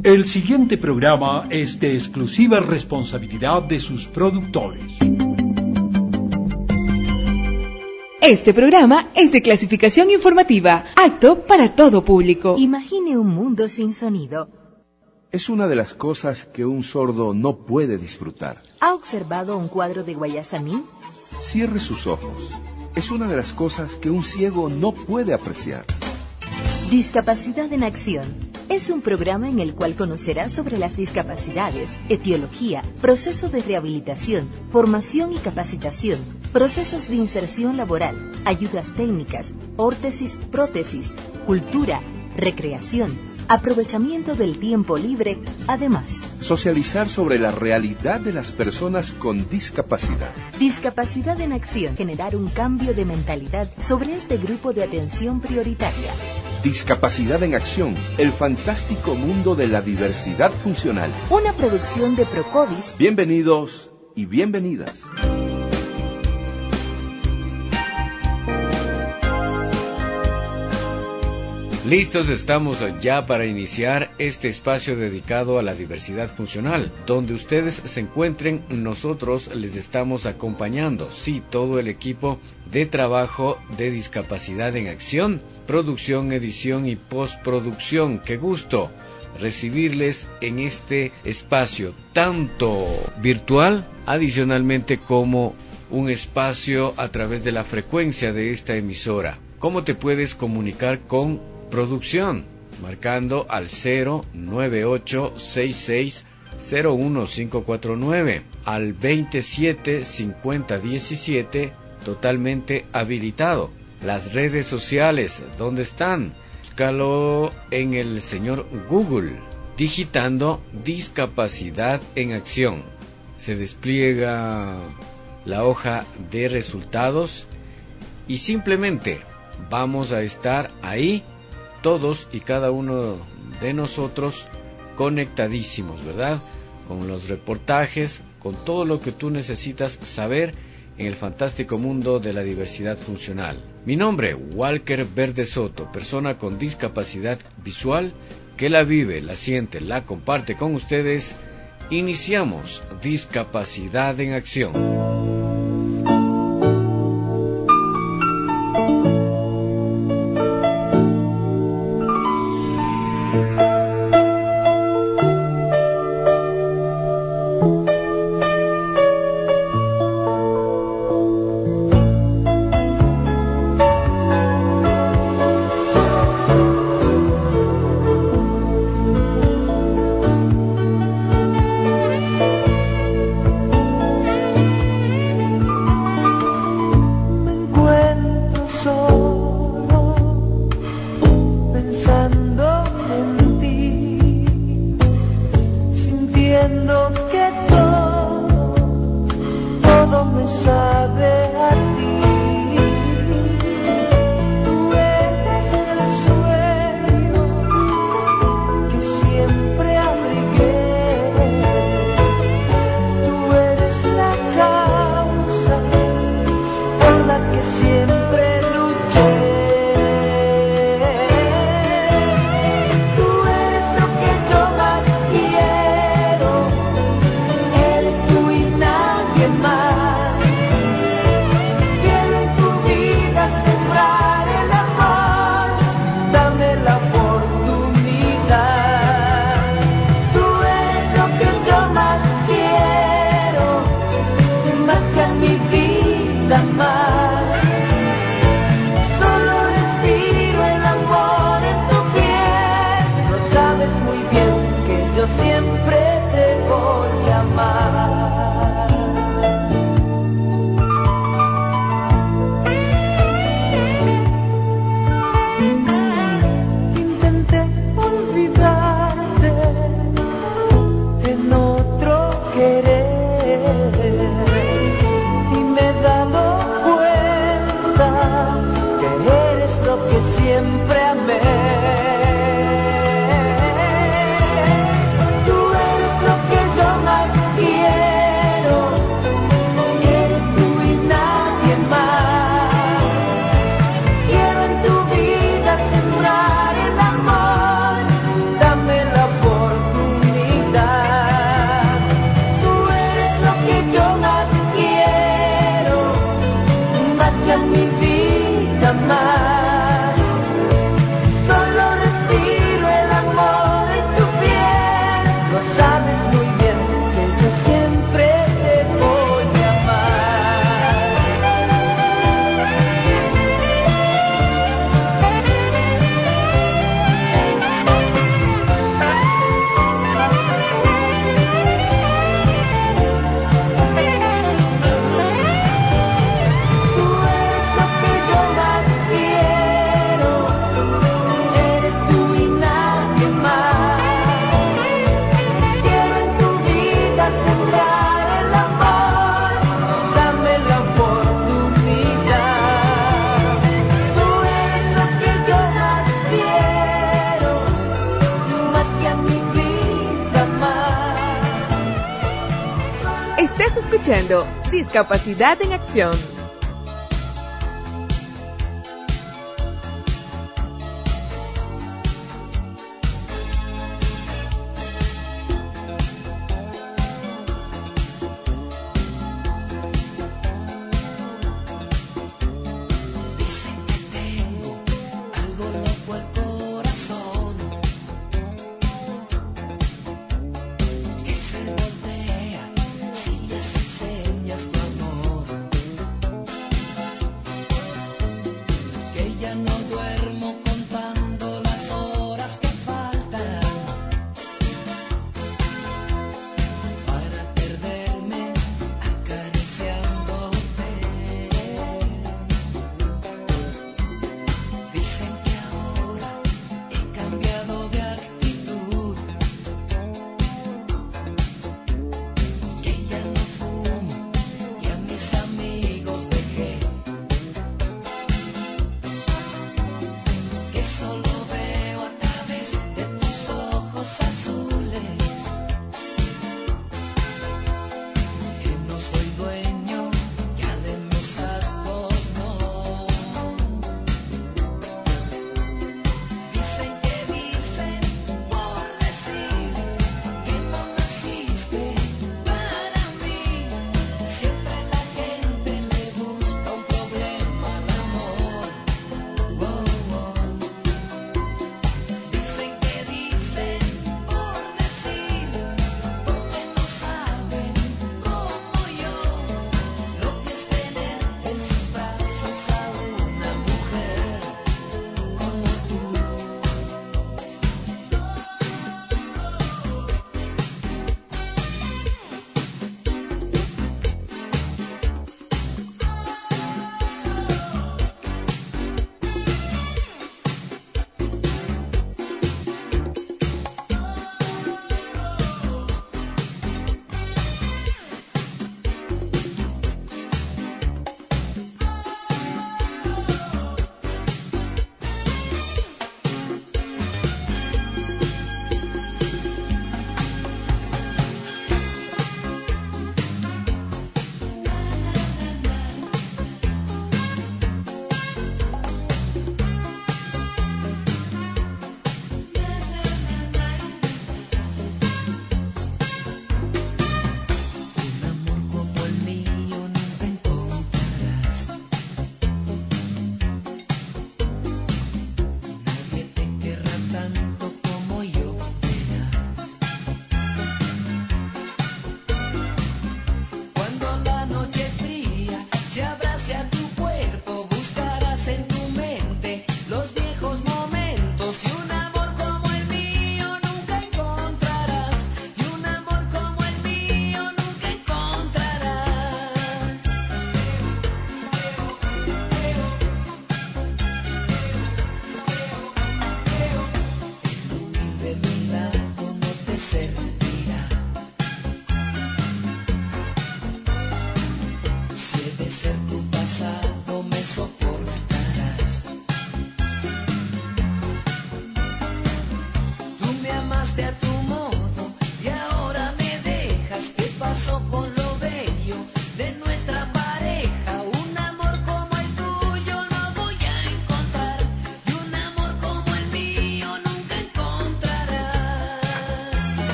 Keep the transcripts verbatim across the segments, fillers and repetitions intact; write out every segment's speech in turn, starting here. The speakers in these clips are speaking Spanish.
El siguiente programa es de exclusiva responsabilidad de sus productores. Este programa es de clasificación informativa, apto para todo público. Imagine un mundo sin sonido. Es una de las cosas que un sordo no puede disfrutar. ¿Ha observado un cuadro de Guayasamín? Cierre sus ojos. Es una de las cosas que un ciego no puede apreciar. Discapacidad en Acción. Es un programa en el cual conocerás sobre las discapacidades, etiología, proceso de rehabilitación, formación y capacitación, procesos de inserción laboral, ayudas técnicas, órtesis, prótesis, cultura, recreación, aprovechamiento del tiempo libre, además. Socializar sobre la realidad de las personas con discapacidad. Discapacidad en Acción. Generar un cambio de mentalidad sobre este grupo de atención prioritaria. Discapacidad en Acción, el fantástico mundo de la diversidad funcional. Una producción de Procovis. Bienvenidos y bienvenidas. Listos estamos ya para iniciar este espacio dedicado a la diversidad funcional. Donde ustedes se encuentren, nosotros les estamos acompañando. Sí, todo el equipo de trabajo de Discapacidad en Acción, producción, edición y postproducción. Qué gusto recibirles en este espacio, tanto virtual, adicionalmente como un espacio a través de la frecuencia de esta emisora. ¿Cómo te puedes comunicar con producción? Marcando al cero nueve ocho seis seis cero uno cinco cuatro nueve, al veintisiete cincuenta diecisiete, totalmente habilitado. Las redes sociales, ¿dónde están? Búscalo en el señor Google, digitando Discapacidad en Acción. Se despliega la hoja de resultados y simplemente vamos a estar ahí, todos y cada uno de nosotros conectadísimos, ¿verdad? Con los reportajes, con todo lo que tú necesitas saber en el fantástico mundo de la diversidad funcional. Mi nombre, Walker Verde Soto, persona con discapacidad visual que la vive, la siente, la comparte con ustedes. Iniciamos Discapacidad en Acción. Estás escuchando Discapacidad en Acción.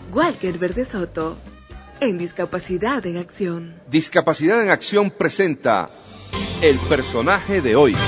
Walker Verde Soto, en Discapacidad en Acción. Discapacidad en Acción presenta el personaje de hoy.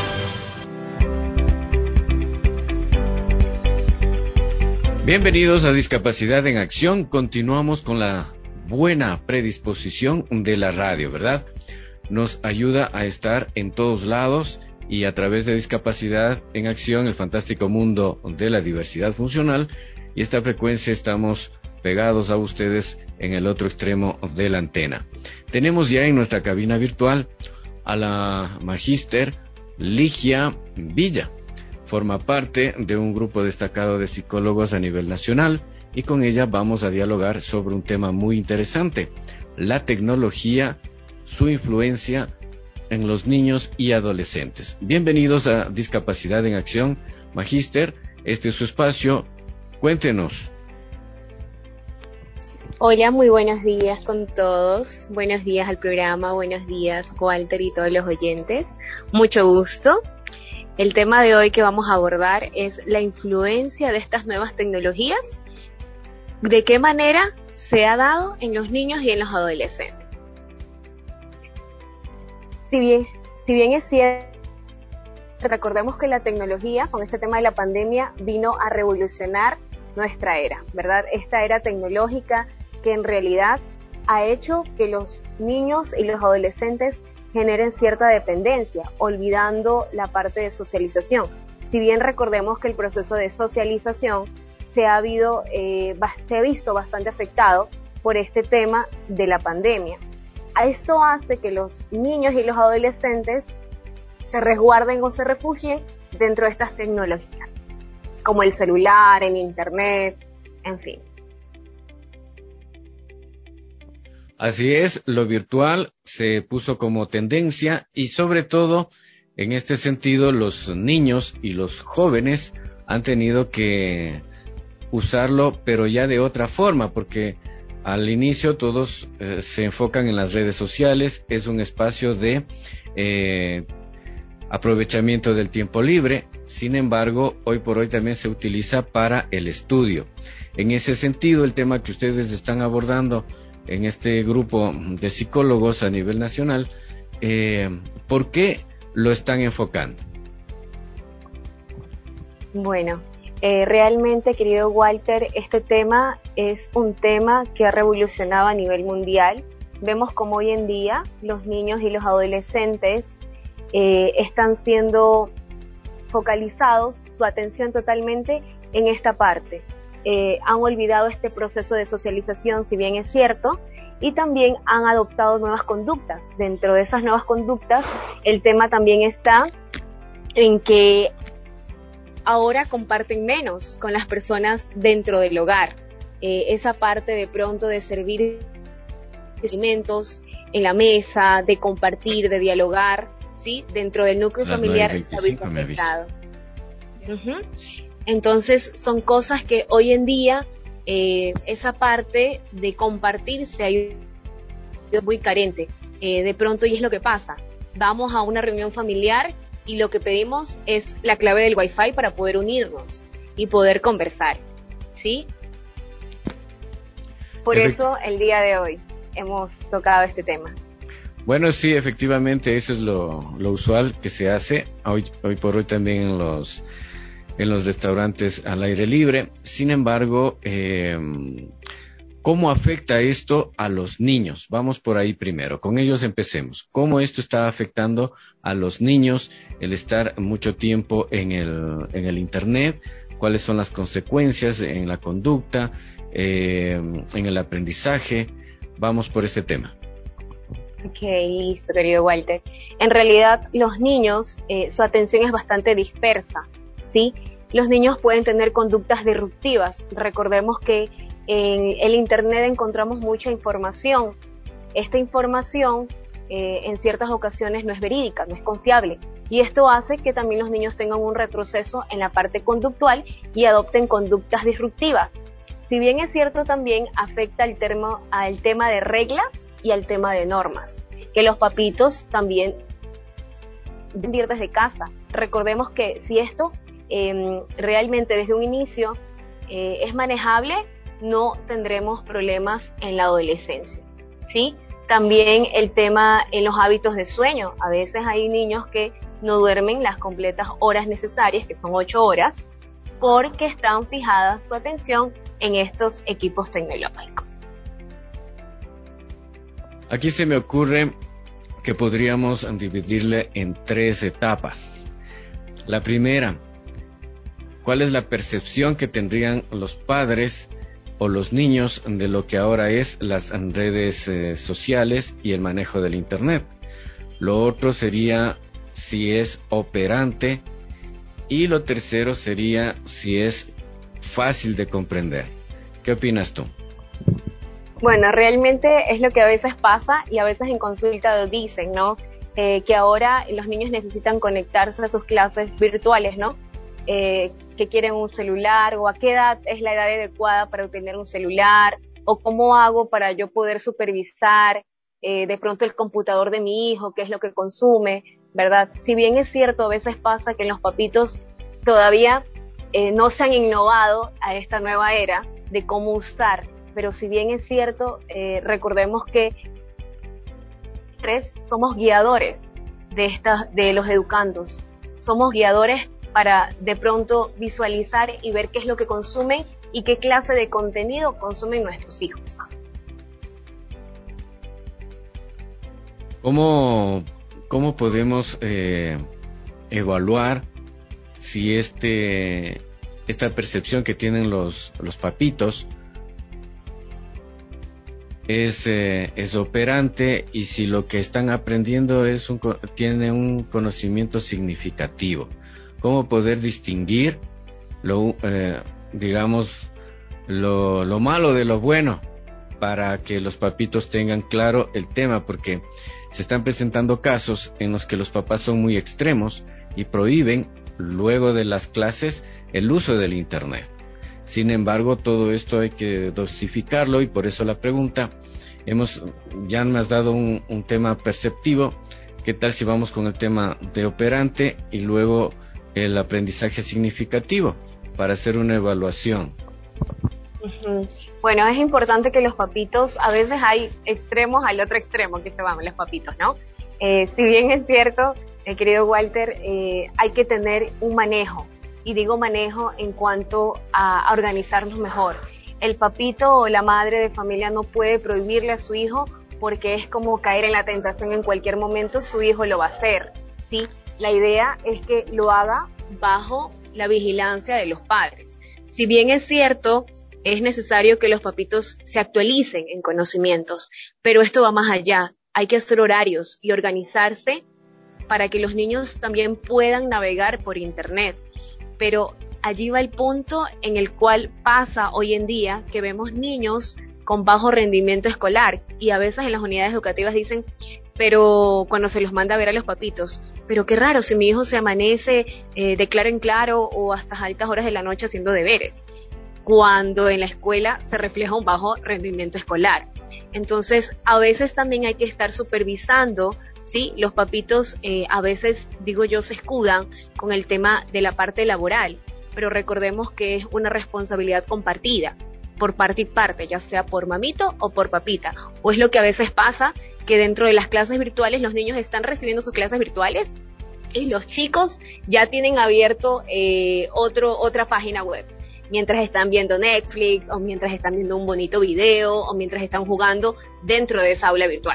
Bienvenidos a Discapacidad en Acción. Continuamos con la buena predisposición de la radio, ¿verdad? Nos ayuda a estar en todos lados y a través de Discapacidad en Acción, el fantástico mundo de la diversidad funcional, y esta frecuencia estamos pegados a ustedes en el otro extremo de la antena. Tenemos ya en nuestra cabina virtual a la magíster Ligia Villa. Forma parte de un grupo destacado de psicólogos a nivel nacional y con ella vamos a dialogar sobre un tema muy interesante: la tecnología, su influencia en los niños y adolescentes. Bienvenidos a Discapacidad en Acción, magíster. Este es su espacio. Cuéntenos. Hola, muy buenos días con todos. Buenos días al programa, buenos días Walter y todos los oyentes. Mucho gusto. El tema de hoy que vamos a abordar es la influencia de estas nuevas tecnologías. ¿De qué manera se ha dado en los niños y en los adolescentes? Si bien, si bien es cierto, recordemos que la tecnología, con este tema de la pandemia, vino a revolucionar nuestra era, ¿verdad? Esta era tecnológica que en realidad ha hecho que los niños y los adolescentes generen cierta dependencia, olvidando la parte de socialización. Si bien recordemos que el proceso de socialización se ha, habido, eh, se ha visto bastante afectado por este tema de la pandemia. Esto hace que los niños y los adolescentes se resguarden o se refugien dentro de estas tecnologías, como el celular, el internet, en fin. Así es, lo virtual se puso como tendencia y sobre todo, en este sentido, los niños y los jóvenes han tenido que usarlo, pero ya de otra forma, porque al inicio todos eh, se enfocan en las redes sociales, es un espacio de eh, aprovechamiento del tiempo libre. Sin embargo, hoy por hoy también se utiliza para el estudio. En ese sentido, el tema que ustedes están abordando en este grupo de psicólogos a nivel nacional, eh, ¿por qué lo están enfocando? Bueno, eh, realmente, querido Walter, este tema es un tema que ha revolucionado a nivel mundial. Vemos como hoy en día los niños y los adolescentes eh, están siendo focalizados, su atención totalmente en esta parte. Eh, han olvidado este proceso de socialización, si bien es cierto, y también han adoptado nuevas conductas. Dentro de esas nuevas conductas, el tema también está en que ahora comparten menos con las personas dentro del hogar. Eh, esa parte de pronto de servir alimentos en la mesa, de compartir, de dialogar, ¿sí? Dentro del núcleo Las familiar se ha visto afectado. Uh-huh. Entonces son cosas que hoy en día eh, esa parte de compartir se ha ido muy carente. Eh, de pronto, y es lo que pasa, vamos a una reunión familiar y lo que pedimos es la clave del Wi-Fi para poder unirnos y poder conversar, ¿sí? Por eso el día de hoy hemos tocado este tema. Bueno, sí, efectivamente, eso es lo, lo usual que se hace hoy, hoy por hoy también en los en los restaurantes al aire libre. Sin embargo, eh, ¿cómo afecta esto a los niños? Vamos por ahí primero, con ellos empecemos. ¿Cómo esto está afectando a los niños, el estar mucho tiempo en el, en el internet? ¿Cuáles son las consecuencias en la conducta, eh, en el aprendizaje? Vamos por este tema. Ok, listo, querido Walter. En realidad, los niños, eh, su atención es bastante dispersa, ¿sí? Los niños pueden tener conductas disruptivas. Recordemos que en el internet encontramos mucha información. Esta información eh, en ciertas ocasiones no es verídica, no es confiable. Y esto hace que también los niños tengan un retroceso en la parte conductual y adopten conductas disruptivas. Si bien es cierto, también afecta al, termo, al tema de reglas y al tema de normas, que los papitos también deben ir desde casa. Recordemos que si esto eh, realmente desde un inicio eh, es manejable, no tendremos problemas en la adolescencia, ¿sí? También el tema en los hábitos de sueño. A veces hay niños que no duermen las completas horas necesarias, que son ocho horas, porque están fijadas su atención en estos equipos tecnológicos. Aquí se me ocurre que podríamos dividirle en tres etapas. La primera, ¿cuál es la percepción que tendrían los padres o los niños de lo que ahora es las redes eh, sociales y el manejo del Internet? Lo otro sería si es operante, y lo tercero sería si es fácil de comprender. ¿Qué opinas tú? Bueno, realmente es lo que a veces pasa, y a veces en consulta lo dicen, ¿no? Eh, que ahora los niños necesitan conectarse a sus clases virtuales, ¿no? Eh, que quieren un celular, o a qué edad es la edad adecuada para obtener un celular, o cómo hago para yo poder supervisar eh, de pronto el computador de mi hijo, qué es lo que consume, ¿verdad? Si bien es cierto, a veces pasa que los papitos todavía eh, no se han innovado a esta nueva era de cómo usar, pero si bien es cierto, eh, recordemos que tres somos guiadores de, esta, de los educandos, somos guiadores para de pronto visualizar y ver qué es lo que consumen y qué clase de contenido consumen nuestros hijos. ¿Cómo, cómo podemos eh, evaluar si este, esta percepción que tienen los, los papitos es, eh, es operante, y si lo que están aprendiendo es un, tiene un conocimiento significativo? ¿Cómo poder distinguir lo, eh, digamos, lo, lo malo de lo bueno, para que los papitos tengan claro el tema? Porque se están presentando casos en los que los papás son muy extremos y prohíben luego de las clases el uso del Internet. Sin embargo, todo esto hay que dosificarlo, y por eso la pregunta. Hemos, ya me has dado un, un tema perceptivo. ¿Qué tal si vamos con el tema de operante y luego el aprendizaje significativo para hacer una evaluación? Uh-huh. Bueno, es importante que los papitos, a veces hay extremos al otro extremo que se van los papitos, ¿no? Eh, si bien es cierto, eh, querido Walter, eh, hay que tener un manejo, y digo manejo en cuanto a, a organizarnos mejor. El papito o la madre de familia no puede prohibirle a su hijo, porque es como caer en la tentación. En cualquier momento su hijo lo va a hacer, ¿sí? La idea es que lo haga bajo la vigilancia de los padres. Si bien es cierto, es necesario que los papitos se actualicen en conocimientos, pero esto va más allá. Hay que hacer horarios y organizarse para que los niños también puedan navegar por Internet. Pero allí va el punto en el cual pasa hoy en día que vemos niños con bajo rendimiento escolar, y a veces en las unidades educativas dicen, pero cuando se los manda a ver a los papitos, pero qué raro, si mi hijo se amanece eh, de claro en claro o hasta altas horas de la noche haciendo deberes, cuando en la escuela se refleja un bajo rendimiento escolar. Entonces, a veces también hay que estar supervisando, ¿sí? Los papitos eh, a veces, digo yo, se escudan con el tema de la parte laboral, pero recordemos que es una responsabilidad compartida por parte y parte, ya sea por mamito o por papita. O es lo que a veces pasa, que dentro de las clases virtuales los niños están recibiendo sus clases virtuales y los chicos ya tienen abierto eh, otro, otra página web, mientras están viendo Netflix, o mientras están viendo un bonito video, o mientras están jugando dentro de esa aula virtual.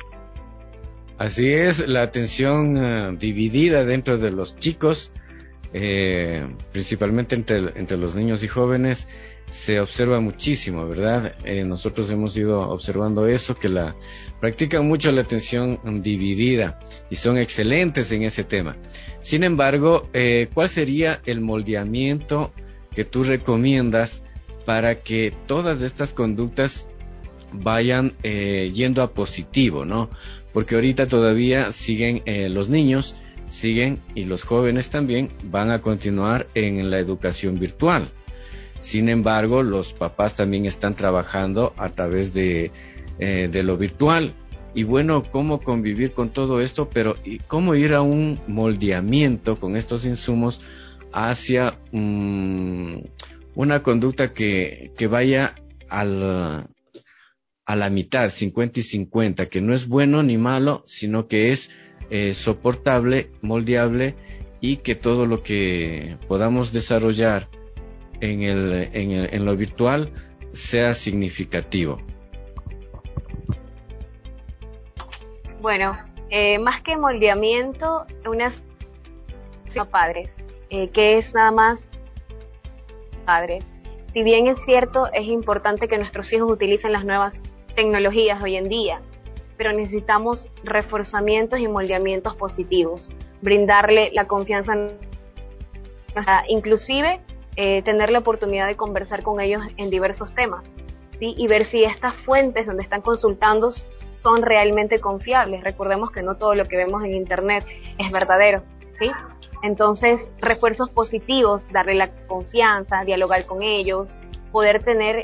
Así es, la atención uh, dividida dentro de los chicos, eh, principalmente entre, entre los niños y jóvenes, se observa muchísimo, ¿verdad? Eh, nosotros hemos ido observando eso, que la practican mucho la atención dividida y son excelentes en ese tema. Sin embargo, eh, ¿cuál sería el moldeamiento que tú recomiendas para que todas estas conductas vayan eh, yendo a positivo, ¿no? Porque ahorita todavía siguen eh, los niños, siguen, y los jóvenes también van a continuar en la educación virtual. Sin embargo, los papás también están trabajando a través de, eh, de lo virtual. Y bueno, ¿cómo convivir con todo esto? Pero ¿y cómo ir a un moldeamiento con estos insumos hacia um, una conducta que, que vaya al, a la mitad, cincuenta y cincuenta, que no es bueno ni malo, sino que es eh, soportable, moldeable, y que todo lo que podamos desarrollar en, el, en, el, en lo virtual sea significativo. Bueno, eh, más que moldeamiento, unas padres, eh, que es nada más padres. Si bien es cierto, es importante que nuestros hijos utilicen las nuevas tecnologías hoy en día, pero necesitamos reforzamientos y moldeamientos positivos, brindarle la confianza, inclusive eh, tener la oportunidad de conversar con ellos en diversos temas, ¿sí? Y ver si estas fuentes donde están consultando son realmente confiables. Recordemos que no todo lo que vemos en internet es verdadero, ¿sí? Entonces, refuerzos positivos, darle la confianza, dialogar con ellos, poder tener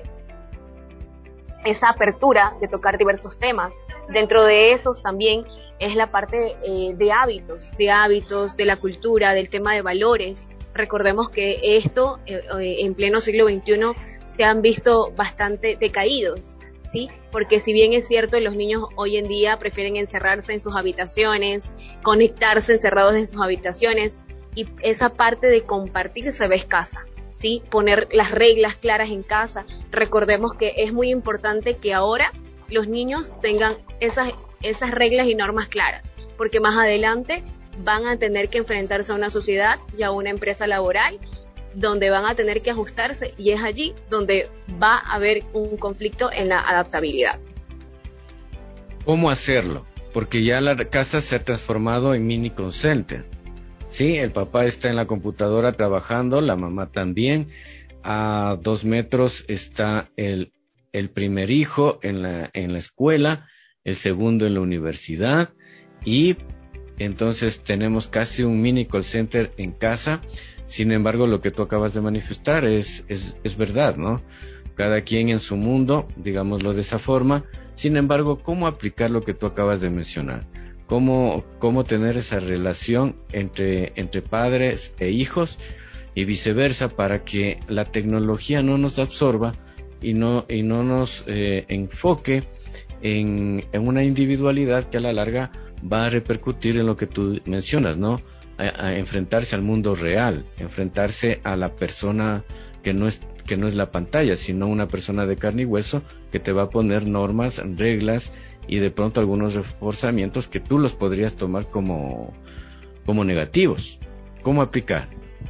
esa apertura de tocar diversos temas. Dentro de esos también es la parte eh, de hábitos, de hábitos, de la cultura, del tema de valores. Recordemos que esto eh, en pleno siglo veintiuno se han visto bastante decaídos, ¿sí? Porque si bien es cierto, los niños hoy en día prefieren encerrarse en sus habitaciones, conectarse encerrados en sus habitaciones, y esa parte de compartir se ve escasa, ¿sí? Poner las reglas claras en casa. Recordemos que es muy importante que ahora los niños tengan esas, esas reglas y normas claras, porque más adelante van a tener que enfrentarse a una sociedad y a una empresa laboral donde van a tener que ajustarse, y es allí donde va a haber un conflicto en la adaptabilidad. ¿Cómo hacerlo? Porque ya la casa se ha transformado en mini call center. Sí, el papá está en la computadora trabajando, la mamá también. A dos metros está el, el primer hijo en la, en la escuela, el segundo en la universidad, y entonces tenemos casi un mini call center en casa. Sin embargo, lo que tú acabas de manifestar es, es, es verdad, ¿no? Cada quien en su mundo, digámoslo de esa forma. Sin embargo, ¿cómo aplicar lo que tú acabas de mencionar? ¿Cómo, cómo tener esa relación entre, entre padres e hijos y viceversa, para que la tecnología no nos absorba y no, y no nos eh, enfoque en, en una individualidad que a la larga va a repercutir en lo que tú mencionas, ¿no? A, a enfrentarse al mundo real, enfrentarse a la persona que no es que no es la pantalla, sino una persona de carne y hueso que te va a poner normas, reglas y de pronto algunos reforzamientos que tú los podrías tomar como, como negativos. ¿Cómo aplicar?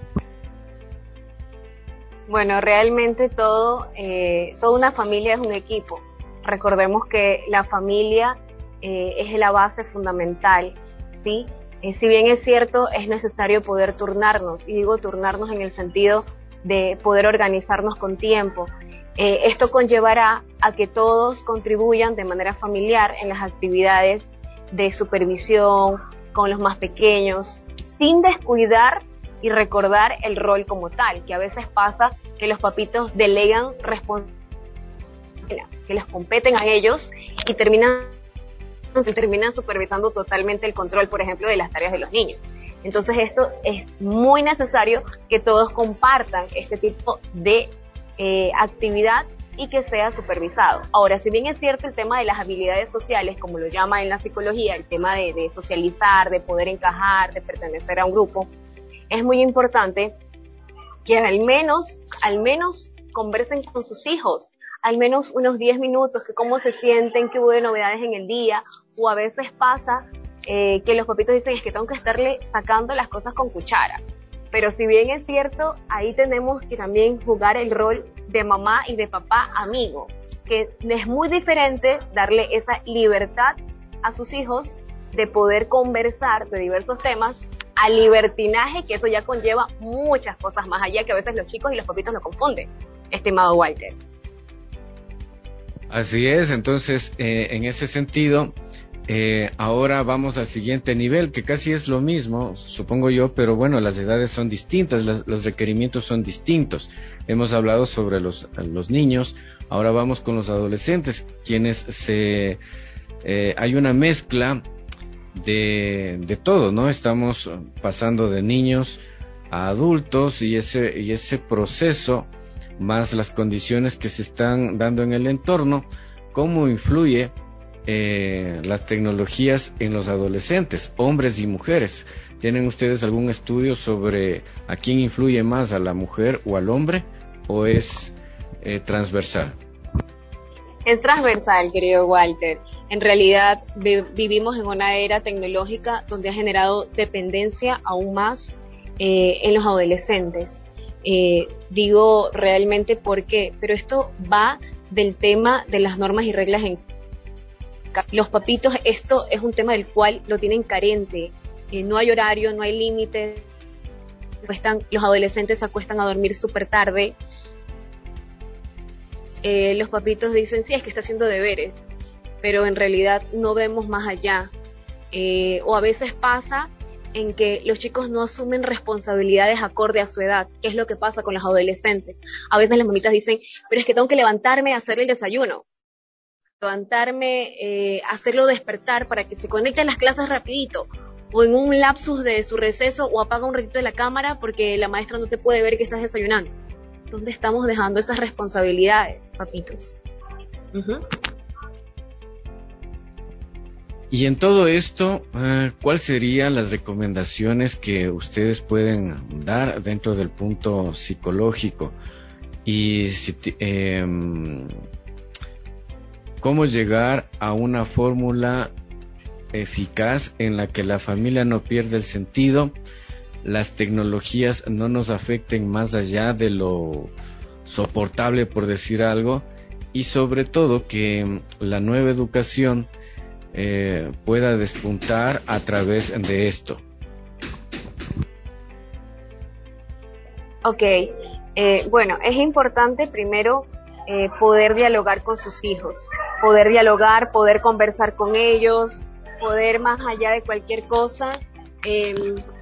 Bueno, realmente todo, eh, toda una familia es un equipo. Recordemos que la familia eh, es la base fundamental, ¿sí? Eh, si bien es cierto, es necesario poder turnarnos, y digo turnarnos en el sentido de poder organizarnos con tiempo. Eh, esto conllevará a que todos contribuyan de manera familiar en las actividades de supervisión con los más pequeños, sin descuidar y recordar el rol como tal, que a veces pasa que los papitos delegan responsabilidades que les competen a ellos y terminan, se terminan supervisando totalmente el control, por ejemplo, de las tareas de los niños. Entonces esto es muy necesario que todos compartan este tipo de eh, actividad y que sea supervisado. Ahora, si bien es cierto el tema de las habilidades sociales, como lo llama en la psicología, el tema de, de socializar, de poder encajar, de pertenecer a un grupo, es muy importante que al menos, al menos conversen con sus hijos, al menos unos diez minutos, que cómo se sienten, que hubo de novedades en el día, o a veces pasa Eh, que los papitos dicen es que tengo que estarle sacando las cosas con cuchara, pero si bien es cierto, ahí tenemos que también jugar el rol de mamá y de papá amigo, que es muy diferente darle esa libertad a sus hijos de poder conversar de diversos temas, al libertinaje, que eso ya conlleva muchas cosas más allá, que a veces los chicos y los papitos lo confunden, estimado Walter. Así es, entonces eh, en ese sentido, Eh, ahora vamos al siguiente nivel, que casi es lo mismo, supongo yo, pero bueno, las edades son distintas, las, los requerimientos son distintos. Hemos hablado sobre los, los niños, ahora vamos con los adolescentes, quienes se, eh, hay una mezcla de, de todo, ¿no? Estamos pasando de niños a adultos, y ese, y ese proceso más las condiciones que se están dando en el entorno, cómo influye eh, las tecnologías en los adolescentes, hombres y mujeres. ¿Tienen ustedes algún estudio sobre a quién influye más, a la mujer o al hombre, o es eh, transversal? Es transversal, querido Walter. En realidad vi- vivimos en una era tecnológica donde ha generado dependencia aún más eh, en los adolescentes. Eh, digo realmente por qué, pero esto va del tema de las normas y reglas en los papitos. Esto es un tema del cual lo tienen carente. Eh, no hay horario, no hay límites. Los adolescentes se acuestan a dormir súper tarde. Eh, los papitos dicen, sí, es que está haciendo deberes, pero en realidad no vemos más allá. Eh, o a veces pasa en que los chicos no asumen responsabilidades acorde a su edad, que es lo que pasa con los adolescentes. A veces las mamitas dicen, pero es que tengo que levantarme a hacerle el desayuno, levantarme, eh, hacerlo despertar para que se conecte a las clases rapidito, o en un lapsus de su receso, o apaga un ratito de la cámara porque la maestra no te puede ver que estás desayunando. ¿Dónde estamos dejando esas responsabilidades, papitos? Uh-huh. Y en todo esto, eh, ¿cuáles serían las recomendaciones que ustedes pueden dar dentro del punto psicológico? Y si, eh, ¿cómo llegar a una fórmula eficaz en la que la familia no pierda el sentido, las tecnologías no nos afecten más allá de lo soportable, por decir algo, y sobre todo que la nueva educación eh, pueda despuntar a través de esto? Ok, eh, bueno, es importante primero eh, poder dialogar con sus hijos, poder dialogar, poder conversar con ellos, poder más allá de cualquier cosa, eh,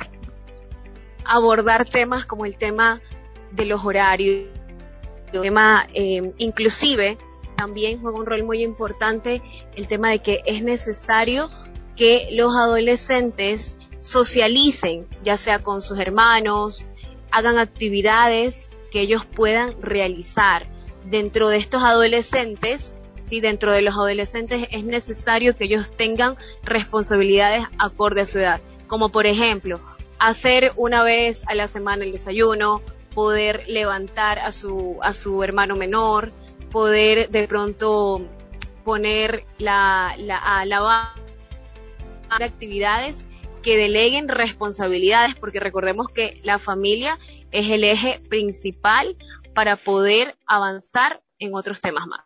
abordar temas como el tema de los horarios, el tema eh, inclusive también juega un rol muy importante el tema de que es necesario que los adolescentes socialicen, ya sea con sus hermanos, hagan actividades que ellos puedan realizar. Dentro de estos adolescentes, sí, dentro de los adolescentes es necesario que ellos tengan responsabilidades acorde a su edad, como por ejemplo, hacer una vez a la semana el desayuno, poder levantar a su a su hermano menor, poder de pronto poner la, la a lavar actividades que deleguen responsabilidades, porque recordemos que la familia es el eje principal para poder avanzar en otros temas más.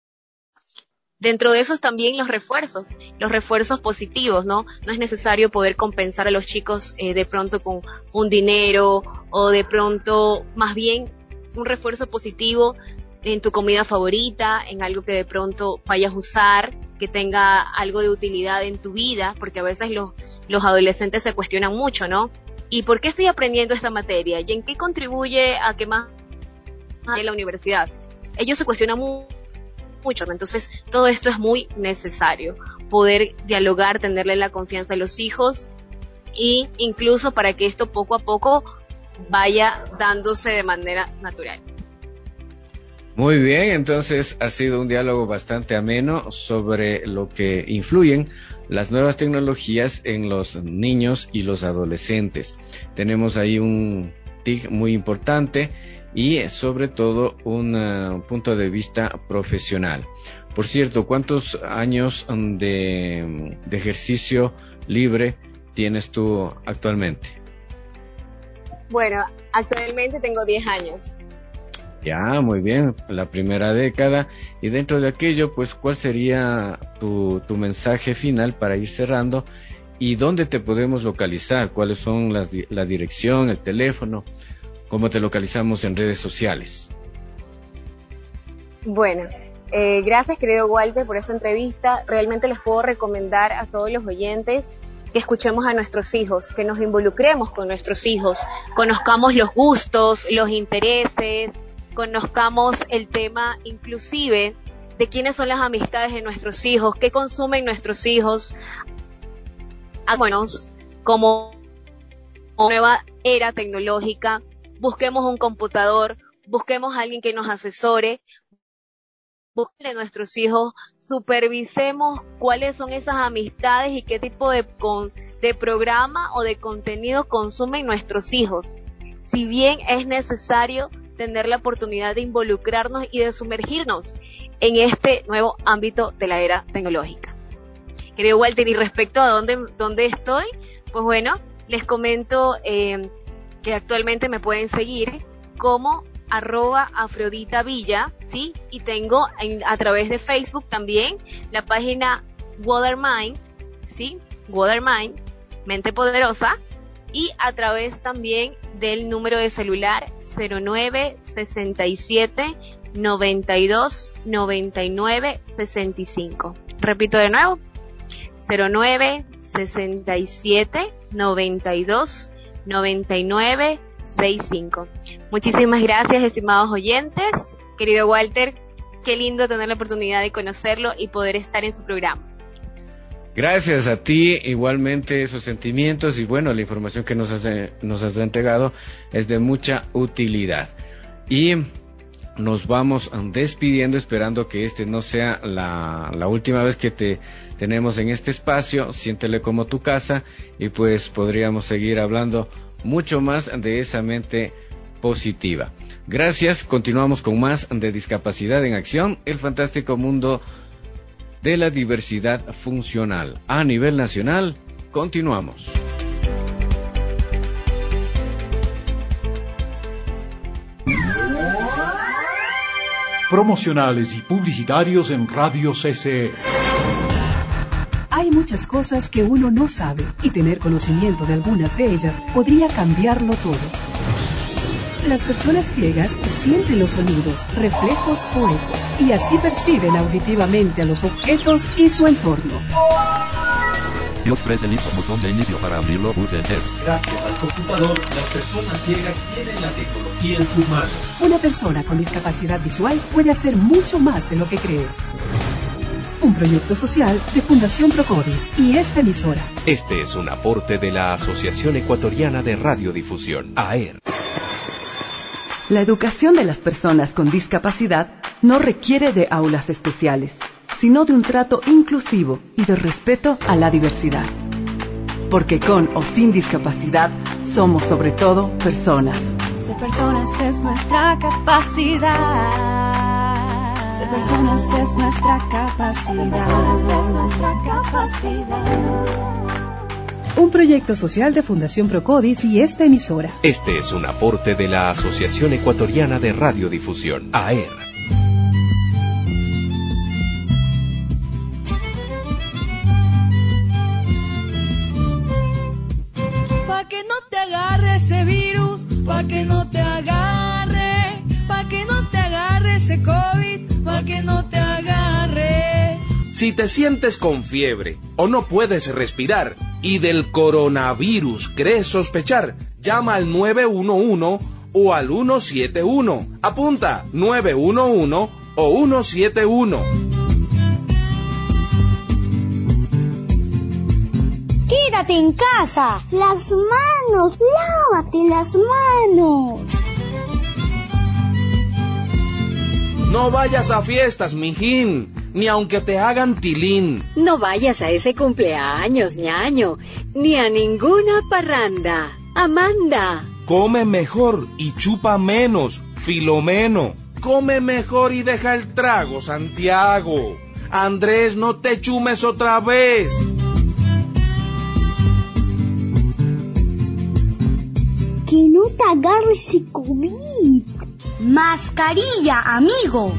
Dentro de esos también los refuerzos, los refuerzos positivos, ¿no? No es necesario poder compensar a los chicos eh, de pronto con un dinero o de pronto, más bien, un refuerzo positivo en tu comida favorita, en algo que de pronto vayas a usar, que tenga algo de utilidad en tu vida, porque a veces los, los adolescentes se cuestionan mucho, ¿no? ¿Y por qué estoy aprendiendo esta materia? ¿Y en qué contribuye a que más en la universidad? Ellos se cuestionan mucho. mucho, ¿no? Entonces todo esto es muy necesario, poder dialogar, tenerle la confianza a los hijos y incluso para que esto poco a poco vaya dándose de manera natural. Muy bien, entonces ha sido un diálogo bastante ameno sobre lo que influyen las nuevas tecnologías en los niños y los adolescentes. Tenemos ahí un T I C muy importante y sobre todo un uh, punto de vista profesional. Por cierto, ¿cuántos años de, de ejercicio libre tienes tú actualmente? Bueno, actualmente tengo diez años. Ya, muy bien, la primera década. Y dentro de aquello, pues, ¿cuál sería tu, tu mensaje final para ir cerrando? ¿Y dónde te podemos localizar? ¿Cuáles son las, la dirección, el teléfono? ¿Cómo te localizamos en redes sociales? Bueno, eh, gracias querido Walter por esta entrevista. Realmente les puedo recomendar a todos los oyentes que escuchemos a nuestros hijos, que nos involucremos con nuestros hijos, conozcamos los gustos, los intereses, conozcamos el tema inclusive de quiénes son las amistades de nuestros hijos, qué consumen nuestros hijos. Vámonos como nueva era tecnológica, busquemos un computador, busquemos a alguien que nos asesore, busquemos a nuestros hijos, supervisemos cuáles son esas amistades y qué tipo de, con, de programa o de contenido consumen nuestros hijos. Si bien es necesario tener la oportunidad de involucrarnos y de sumergirnos en este nuevo ámbito de la era tecnológica. Querido Walter, y respecto a dónde, dónde estoy, pues bueno, les comento eh, que actualmente me pueden seguir como arroba Afrodita Villa, ¿sí? Y tengo en, a través de Facebook también la página Watermind, ¿sí? Watermind, Mente Poderosa, y a través también del número de celular cero nueve sesenta y siete noventa y dos noventa y nueve sesenta y cinco. Repito de nuevo, cero nueve sesenta y siete noventa y dos noventa y nueve sesenta y cinco. Muchísimas gracias, estimados oyentes. Querido Walter, qué lindo tener la oportunidad de conocerlo y poder estar en su programa. Gracias a ti, igualmente esos sentimientos y bueno, la información que nos has, nos has entregado es de mucha utilidad. Y nos vamos despidiendo, esperando que este no sea la, la última vez que te tenemos en este espacio. Siéntele como tu casa y pues podríamos seguir hablando mucho más de esa mente positiva. Gracias, continuamos con más de Discapacidad en Acción, el fantástico mundo de la diversidad funcional. A nivel nacional, continuamos. Promocionales y publicitarios en Radio C C E. Hay muchas cosas que uno no sabe y tener conocimiento de algunas de ellas podría cambiarlo todo. Las personas ciegas sienten los sonidos, reflejos o ecos y así perciben auditivamente a los objetos y su entorno. Dios preste listo botón de inicio para abrirlo, pulse Enter. Gracias al computador, las personas ciegas tienen la tecnología en sus manos. Una persona con discapacidad visual puede hacer mucho más de lo que crees. Un proyecto social de Fundación Procodis y esta emisora. Este es un aporte de la Asociación Ecuatoriana de Radiodifusión, A E R. La educación de las personas con discapacidad no requiere de aulas especiales, sino de un trato inclusivo y de respeto a la diversidad. Porque con o sin discapacidad, somos sobre todo personas. Ser personas es nuestra capacidad. Ser personas es nuestra capacidad. Ser personas es nuestra capacidad. Un proyecto social de Fundación Procodis y esta emisora. Este es un aporte de la Asociación Ecuatoriana de Radiodifusión, A E R. Pa' que no te agarre ese virus, pa' que no te agarre, pa' que no te agarre ese COVID, pa' que no te agarre. Si te sientes con fiebre o no puedes respirar y del coronavirus crees sospechar, llama al nueve uno uno o al uno siete uno. Apunta, nueve uno uno o uno siete uno. Quédate en casa. Las manos, lávate las manos. No vayas a fiestas, mijín, ni aunque te hagan tilín. No vayas a ese cumpleaños, ñaño, ni a ninguna parranda. Amanda. Come mejor y chupa menos, Filomeno. Come mejor y deja el trago, Santiago. Andrés, no te chumes otra vez. Que no te agarre ese COVID. Mascarilla, amigo.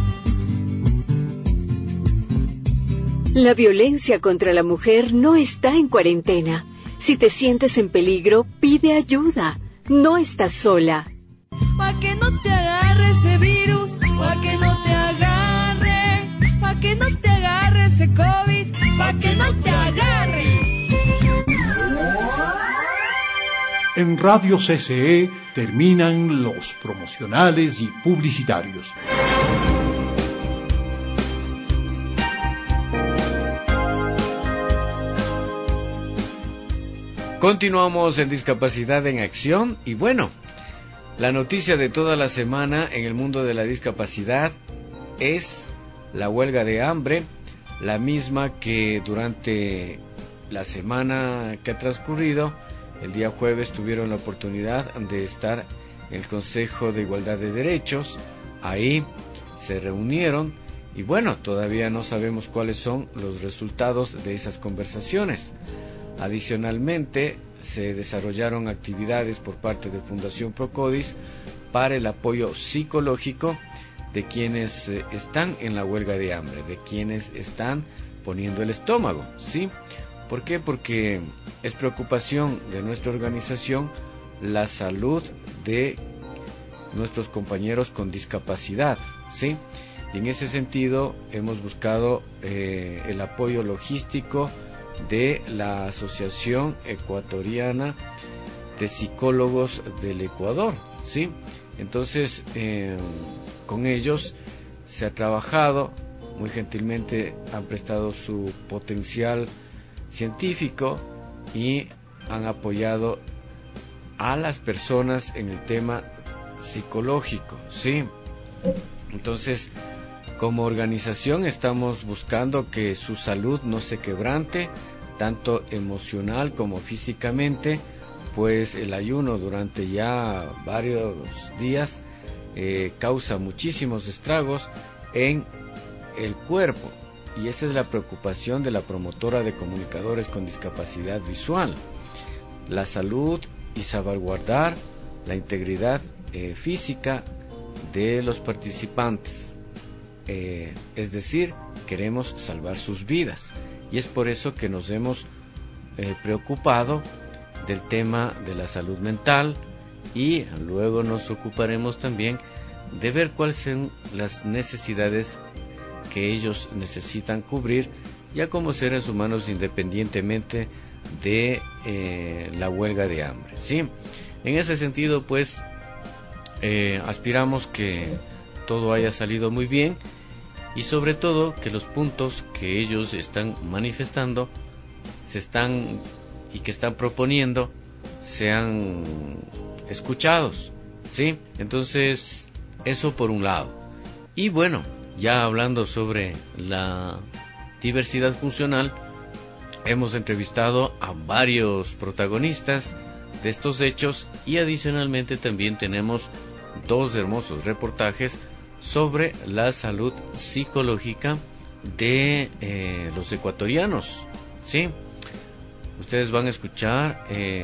La violencia contra la mujer no está en cuarentena. Si te sientes en peligro, pide ayuda. No estás sola. Pa' que no te agarre ese virus, pa' que no te agarre, pa' que no te agarre ese COVID, pa' que no te agarre. En Radio C C E terminan los promocionales y publicitarios. Continuamos en Discapacidad en Acción y bueno, La noticia de toda la semana en el mundo de la discapacidad es la huelga de hambre, la misma que durante la semana que ha transcurrido, el día jueves tuvieron la oportunidad de estar en el Consejo de Igualdad de Derechos. Ahí se reunieron y bueno, todavía no sabemos cuáles son los resultados de esas conversaciones. Adicionalmente, se desarrollaron actividades por parte de Fundación Procodis para el apoyo psicológico de quienes eh, están en la huelga de hambre, de quienes están poniendo el estómago, ¿sí? ¿Por qué? Porque es preocupación de nuestra organización la salud de nuestros compañeros con discapacidad, ¿sí? Y en ese sentido hemos buscado eh, el apoyo logístico de la Asociación Ecuatoriana de Psicólogos del Ecuador, ¿sí? Entonces, eh, con ellos se ha trabajado, muy gentilmente han prestado su potencial científico y han apoyado a las personas en el tema psicológico, ¿sí? Entonces, como organización estamos buscando que su salud no se quebrante, tanto emocional como físicamente, pues el ayuno durante ya varios días eh, causa muchísimos estragos en el cuerpo, y esa es la preocupación de la promotora de comunicadores con discapacidad visual, la salud y salvaguardar la integridad eh, física de los participantes. Eh, es decir, queremos salvar sus vidas, y es por eso que nos hemos eh, preocupado del tema de la salud mental, y luego nos ocuparemos también de ver cuáles son las necesidades que ellos necesitan cubrir ya como seres humanos, independientemente de eh, la huelga de hambre, ¿sí? En ese sentido, pues eh, aspiramos que todo haya salido muy bien, y sobre todo que los puntos que ellos están manifestando se están y que están proponiendo sean escuchados, ¿sí? Entonces, eso por un lado. Y bueno, ya hablando sobre la diversidad funcional, hemos entrevistado a varios protagonistas de estos hechos, y adicionalmente también tenemos dos hermosos reportajes sobre la salud psicológica de eh, los ecuatorianos, ¿sí? Ustedes van a escuchar eh,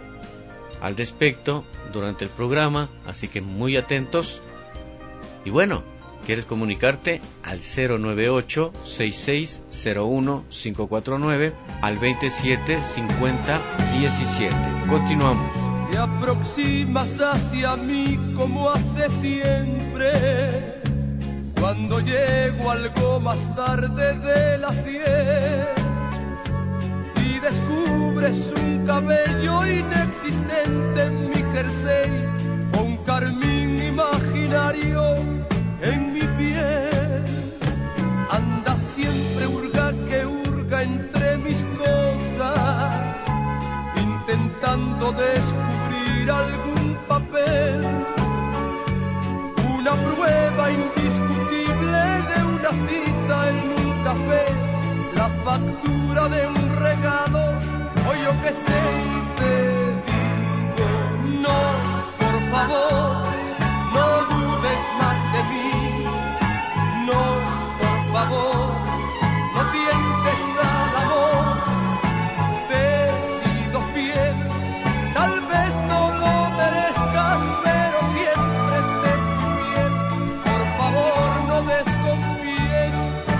al respecto durante el programa, así que muy atentos. Y bueno, ¿quieres comunicarte? Al cero nueve ocho, seis seis cero uno, cinco cuatro nueve, al veintisiete cincuenta diecisiete. Continuamos. Te aproximas hacia mí como hace siempre, cuando llego algo más tarde de las diez, y descubres un cabello inexistente en mi jersey, o un carmín imaginario en mi piel. Andas siempre hurga que hurga entre mis cosas, intentando descubrir algún papel, una prueba indiscutible de una cita en un café, la factura de un regalo, o yo qué sé, y te digo, no, por favor, no dudes más de mí, no, por favor, no tientes al amor, te he sido fiel, tal vez no lo merezcas, pero siempre te fui fiel, por favor no desconfíes,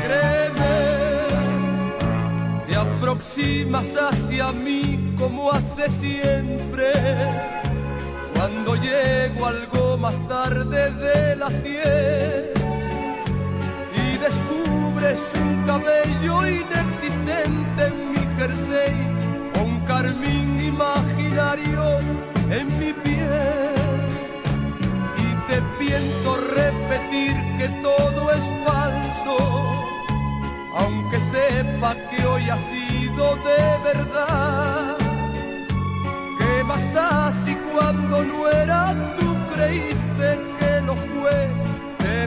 créeme. Te aproximas hacia mí como hace siempre, cuando llego algo más tarde de las diez, y descubres un cabello inexistente en mi jersey, o un carmín imaginario en mi piel, y te pienso repetir que todo es falso, aunque sepa que hoy ha sido de verdad. ¿Qué más da si cuando no era tú creías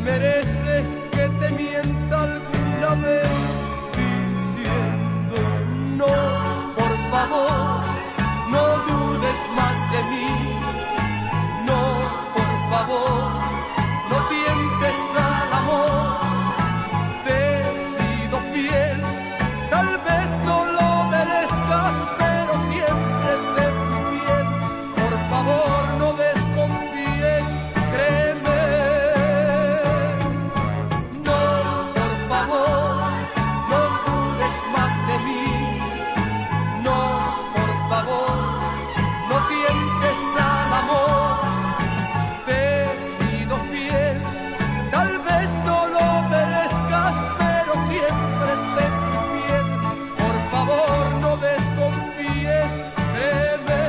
mereces que te mienta alguna vez diciendo no, por favor, no dudes más de mí. No, por favor, no tientes al amor. Te he sido fiel, tal vez no lo merezcas, pero siempre te fui fiel. Por favor, no desconfíes, créeme. No, por favor, no dudes más de mí. No, por favor, no tientes al amor. Te he sido fiel, tal vez no lo merezcas, pero siempre te fui fiel. Por favor, no desconfíes, créeme.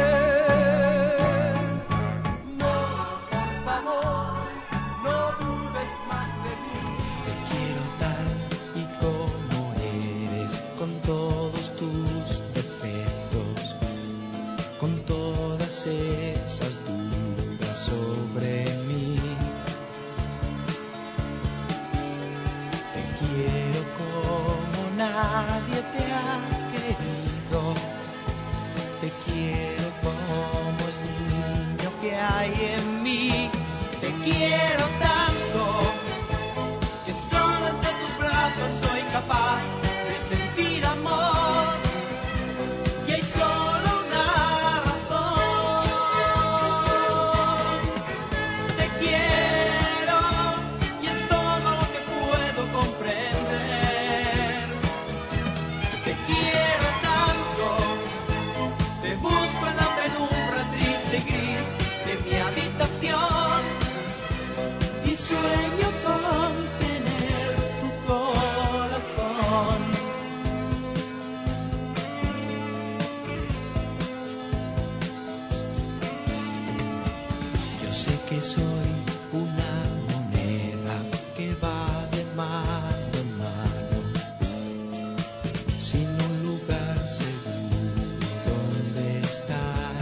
No, por favor, no dudes más de mí. Te quiero tal y como eres, con todos tus defectos, con todas esas dudas sobre mí. Te quiero como nadie te ha querido. Te quiero como el niño que hay en mí. Te quiero tanto que solo entre tus brazos soy capaz de sentir amor. Y hay solo una razón. Te quiero y es todo lo que puedo comprender. Te quiero tanto, te busco en la penumbra triste y gris de mi habitación y sueño con tener tu corazón. Yo sé que soy una moneda que va de mano en mano, sin un lugar seguro donde estar.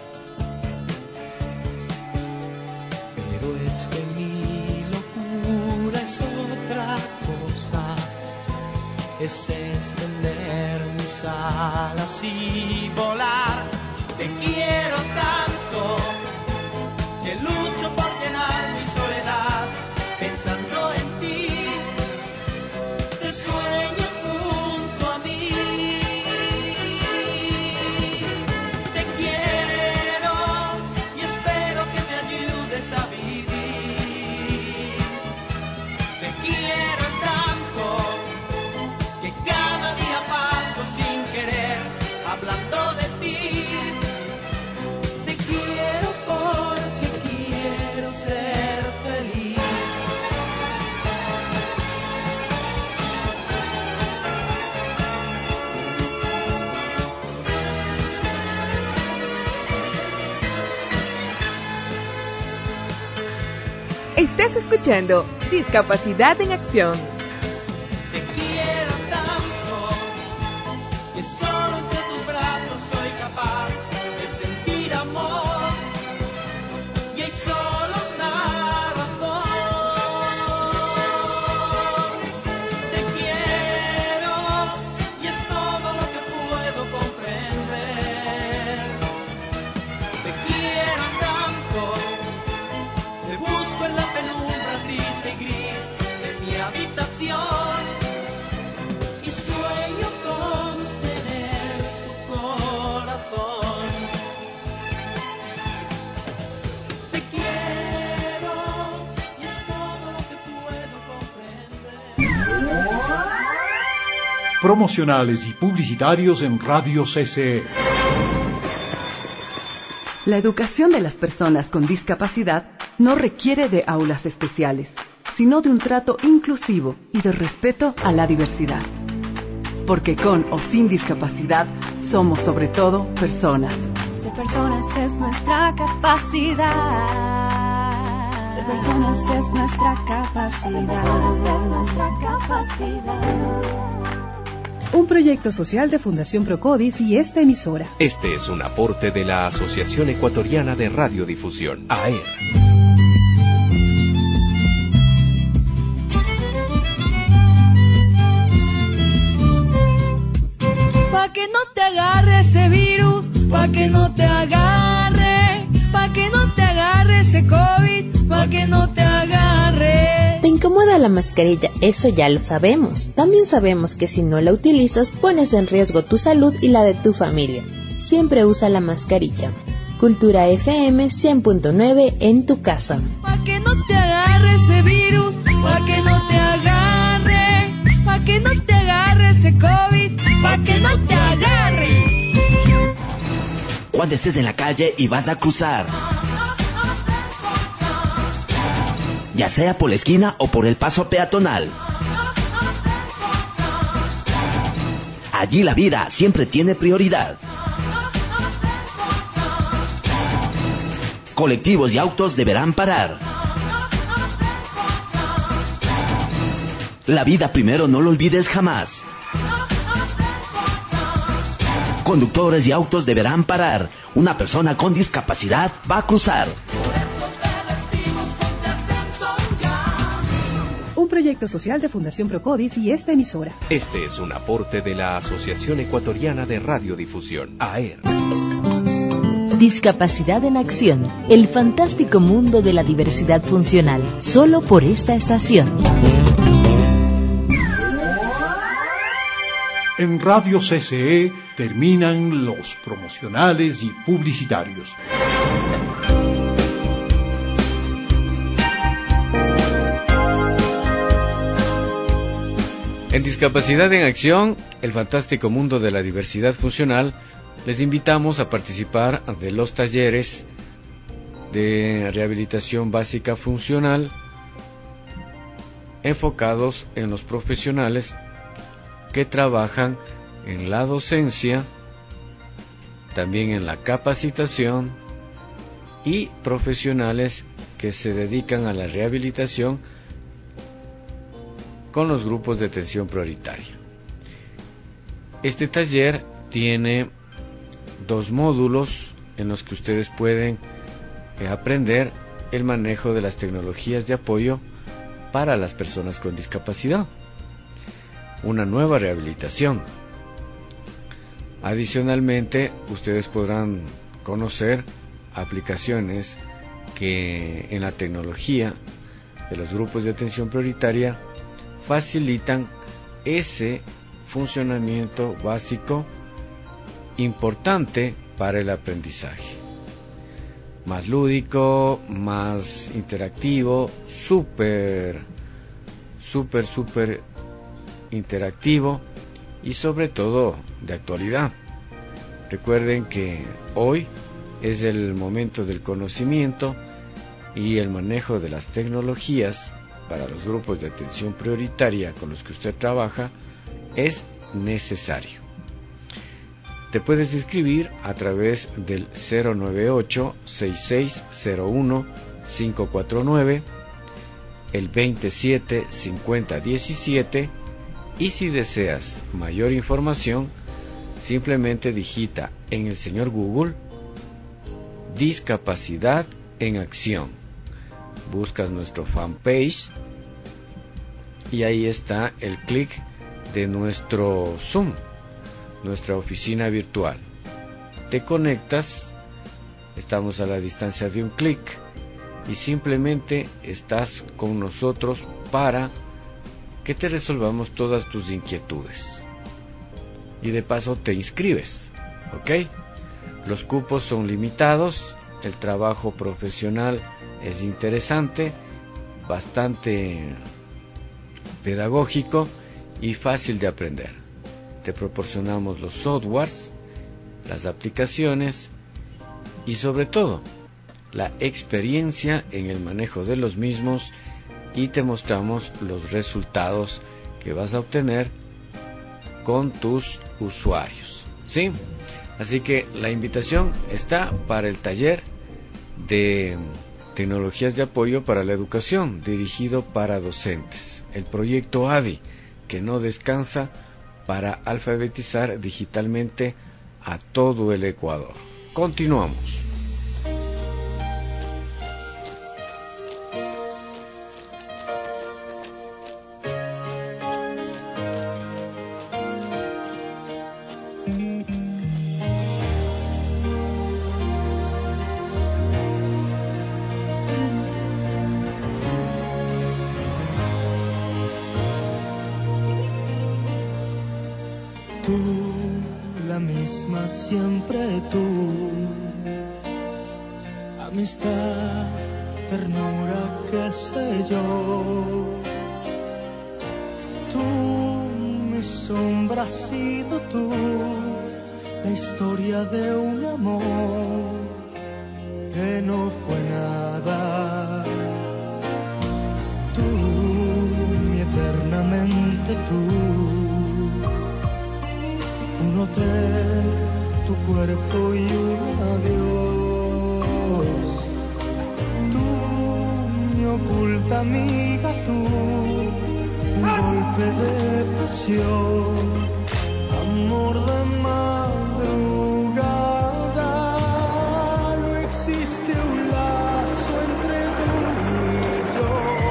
Pero es que mi locura es otra cosa, es extender mis alas y volar. Te quiero tanto que lucho por llenar mi soledad pensando en ti. Te sueño junto a mí. Te quiero y espero que me ayudes a vivir. Te quiero tanto que cada día paso sin querer hablando de ti. Te quiero porque quiero ser feliz. Estás escuchando Discapacidad en Acción. Te quiero tanto que solo entre tus brazos soy capaz de sentir amor. Y hay solo una razón. Te quiero y es todo lo que puedo comprender. Te quiero tanto, te busco en la penumbra triste y gris de mi habitación y sueño con tener tu corazón. Te quiero y es todo lo que puedo comprender. Promocionales y publicitarios en Radio C C E. La educación de las personas con discapacidad no requiere de aulas especiales, sino de un trato inclusivo y de respeto a la diversidad. Porque con o sin discapacidad somos sobre todo personas. Ser personas es nuestra capacidad. Ser personas es nuestra capacidad. Ser personas es nuestra capacidad. Un proyecto social de Fundación Procodis y esta emisora. Este es un aporte de la Asociación Ecuatoriana de Radiodifusión, A E R. pa' que no te agarre, pa' que no te agarre ese COVID, pa' que no te agarre. Te incomoda la mascarilla, eso ya lo sabemos. También sabemos que si no la utilizas, pones en riesgo tu salud y la de tu familia. Siempre usa la mascarilla. Cultura F M cien punto nueve en tu casa. Pa' que no te agarre ese virus, pa' que no te agarre, pa' que no te agarre ese COVID, pa' que no te agarre. Cuando estés en la calle y vas a cruzar, ya sea por la esquina o por el paso peatonal, allí la vida siempre tiene prioridad. Colectivos y autos deberán parar. La vida primero, no lo olvides jamás. Conductores y autos deberán parar. Una persona con discapacidad va a cruzar. Un proyecto social de Fundación Procodis y esta emisora. Este es un aporte de la Asociación Ecuatoriana de Radiodifusión, A E R. Discapacidad en Acción, el fantástico mundo de la diversidad funcional, solo por esta estación. En Radio C C E terminan los promocionales y publicitarios. En Discapacidad en Acción, el fantástico mundo de la diversidad funcional, les invitamos a participar de los talleres de rehabilitación básica funcional enfocados en los profesionales que trabajan en la docencia, también en la capacitación y profesionales que se dedican a la rehabilitación con los grupos de atención prioritaria. Este taller tiene dos módulos en los que ustedes pueden eh, aprender el manejo de las tecnologías de apoyo para las personas con discapacidad. Una nueva rehabilitación. Adicionalmente, ustedes podrán conocer aplicaciones que en la tecnología de los grupos de atención prioritaria facilitan ese funcionamiento básico importante para el aprendizaje. Más lúdico, más interactivo, súper, súper, súper interactivo y sobre todo de actualidad. Recuerden que hoy es el momento del conocimiento y el manejo de las tecnologías para los grupos de atención prioritaria con los que usted trabaja es necesario. Te puedes inscribir a través del cero nueve ocho, seis seis cero uno, cinco cuatro nueve, el veintisiete cincuenta diecisiete, y si deseas mayor información, simplemente digita en el señor Google Discapacidad en Acción. Buscas nuestro fanpage y ahí está el clic de nuestro Zoom, nuestra oficina virtual. Te conectas, estamos a la distancia de un clic y simplemente estás con nosotros para que te resolvamos todas tus inquietudes. Y de paso te inscribes, ¿ok? Los cupos son limitados, el trabajo profesional es interesante, bastante pedagógico y fácil de aprender. Te proporcionamos los softwares, las aplicaciones y sobre todo la experiencia en el manejo de los mismos, y te mostramos los resultados que vas a obtener con tus usuarios, ¿sí? Así que la invitación está para el taller de tecnologías de apoyo para la educación dirigido para docentes, el proyecto A D I, que no descansa para alfabetizar digitalmente a todo el Ecuador. Continuamos. Tú, la misma siempre tú. Amistad, ternura, qué sé yo. Tú, mi sombra has sido tú. La historia de un amor que no fue nada. Tú, mi eternamente tú. Un hotel, tu cuerpo y un adiós. Tú, mi oculta amiga, tú. Un golpe de pasión, amor de madrugada. No existe un lazo entre tú y yo.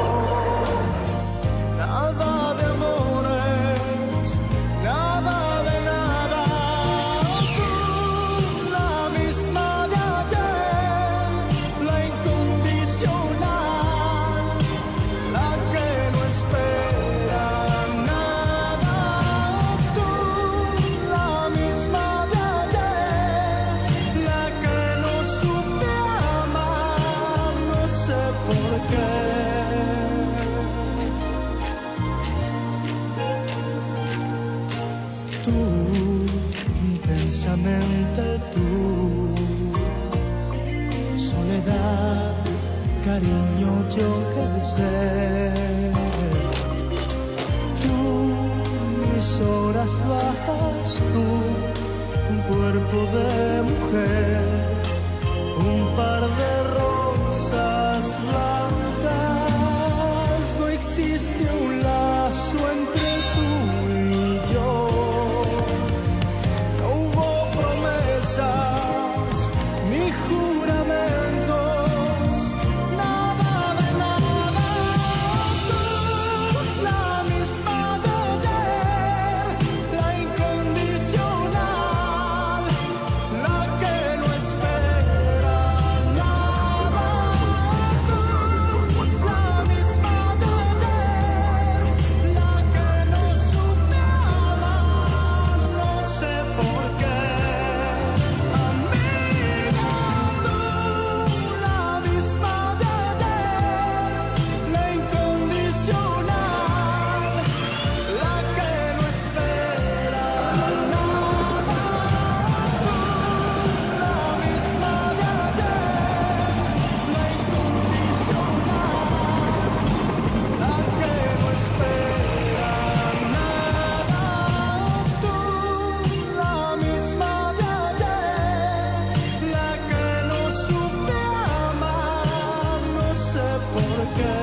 Nada de amores, nada de nada. Tú, la misma de ayer, la incondicional, la que no espera nada. Tú, la misma de ayer, la que no supe amar, no sé por qué. Tú, intensamente tú. Soledad, cariño, yo qué sé. Tú, mis horas bajas, tú. Un cuerpo de mujer, un par de rosas blancas. No existe un lazo entre tú y yo. No hubo promesas ni juramentos, nada de nada. Tú, la misma de ayer, la incondicional, la que no espera nada. Tú, la misma de ayer, la que no supe amar, no sé por qué. Amiga, tú, la misma de ayer, la incondicional, la que no espera nada. Tú, la misma de ayer, la incondicional, la que no espera nada. Tú, la misma de ayer, la que no supe amar, no sé por qué.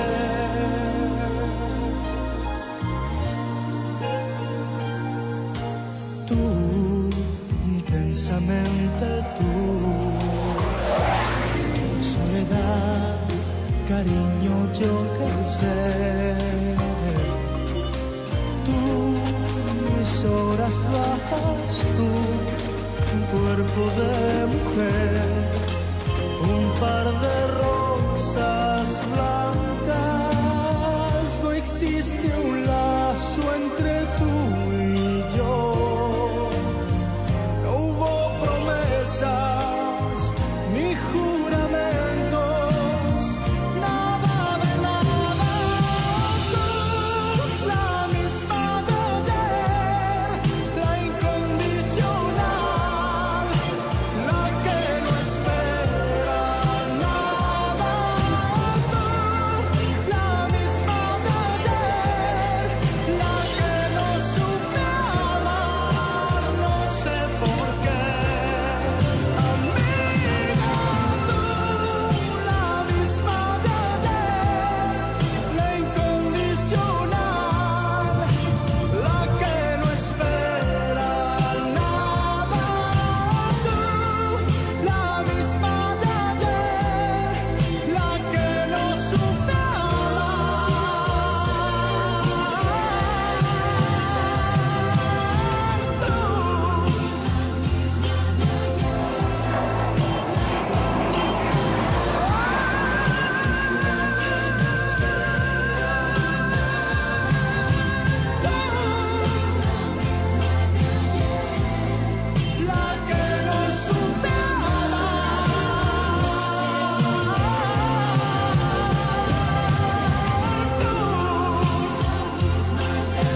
Tú, intensamente tú. Soledad, cariño, yo qué sé. Tú, mis horas bajas, tú. Un cuerpo de mujer, un par de rosas blancas. No existe un lazo entre tú y yo. No hubo promesas ni juramentos, nada de nada. Tú, la misma de ayer, la incondicional, la que no espera nada. Tú, la misma de ayer, la que no supe amar, no sé por qué.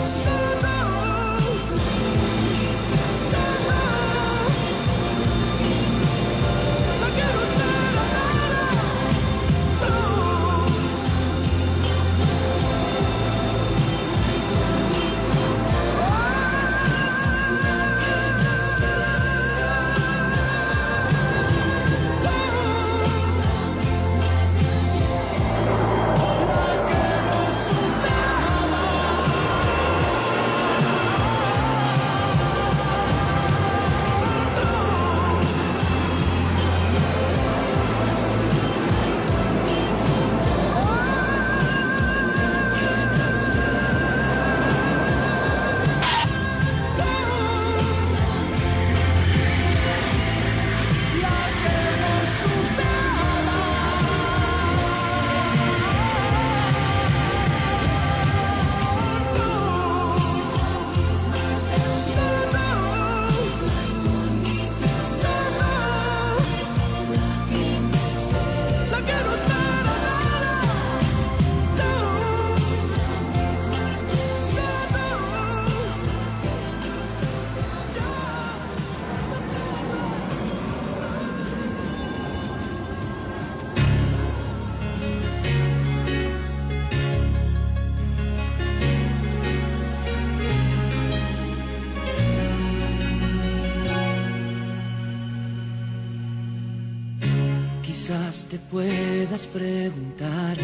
Quizás te puedas preguntar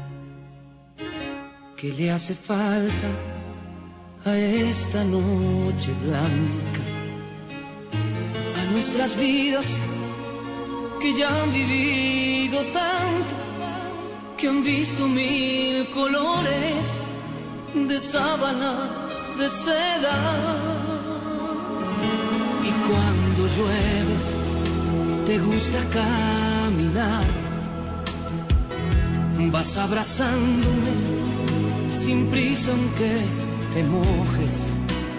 qué le hace falta a esta noche blanca, a nuestras vidas que ya han vivido tanto, que han visto mil colores de sábana, de seda. Y cuando llueve te gusta caminar, vas abrazándome sin prisa aunque te mojes.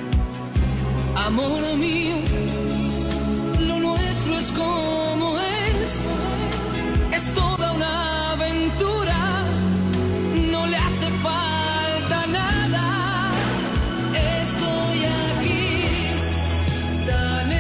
Amor mío, lo nuestro es como es, es toda una aventura, no le hace falta nada. Estoy aquí tan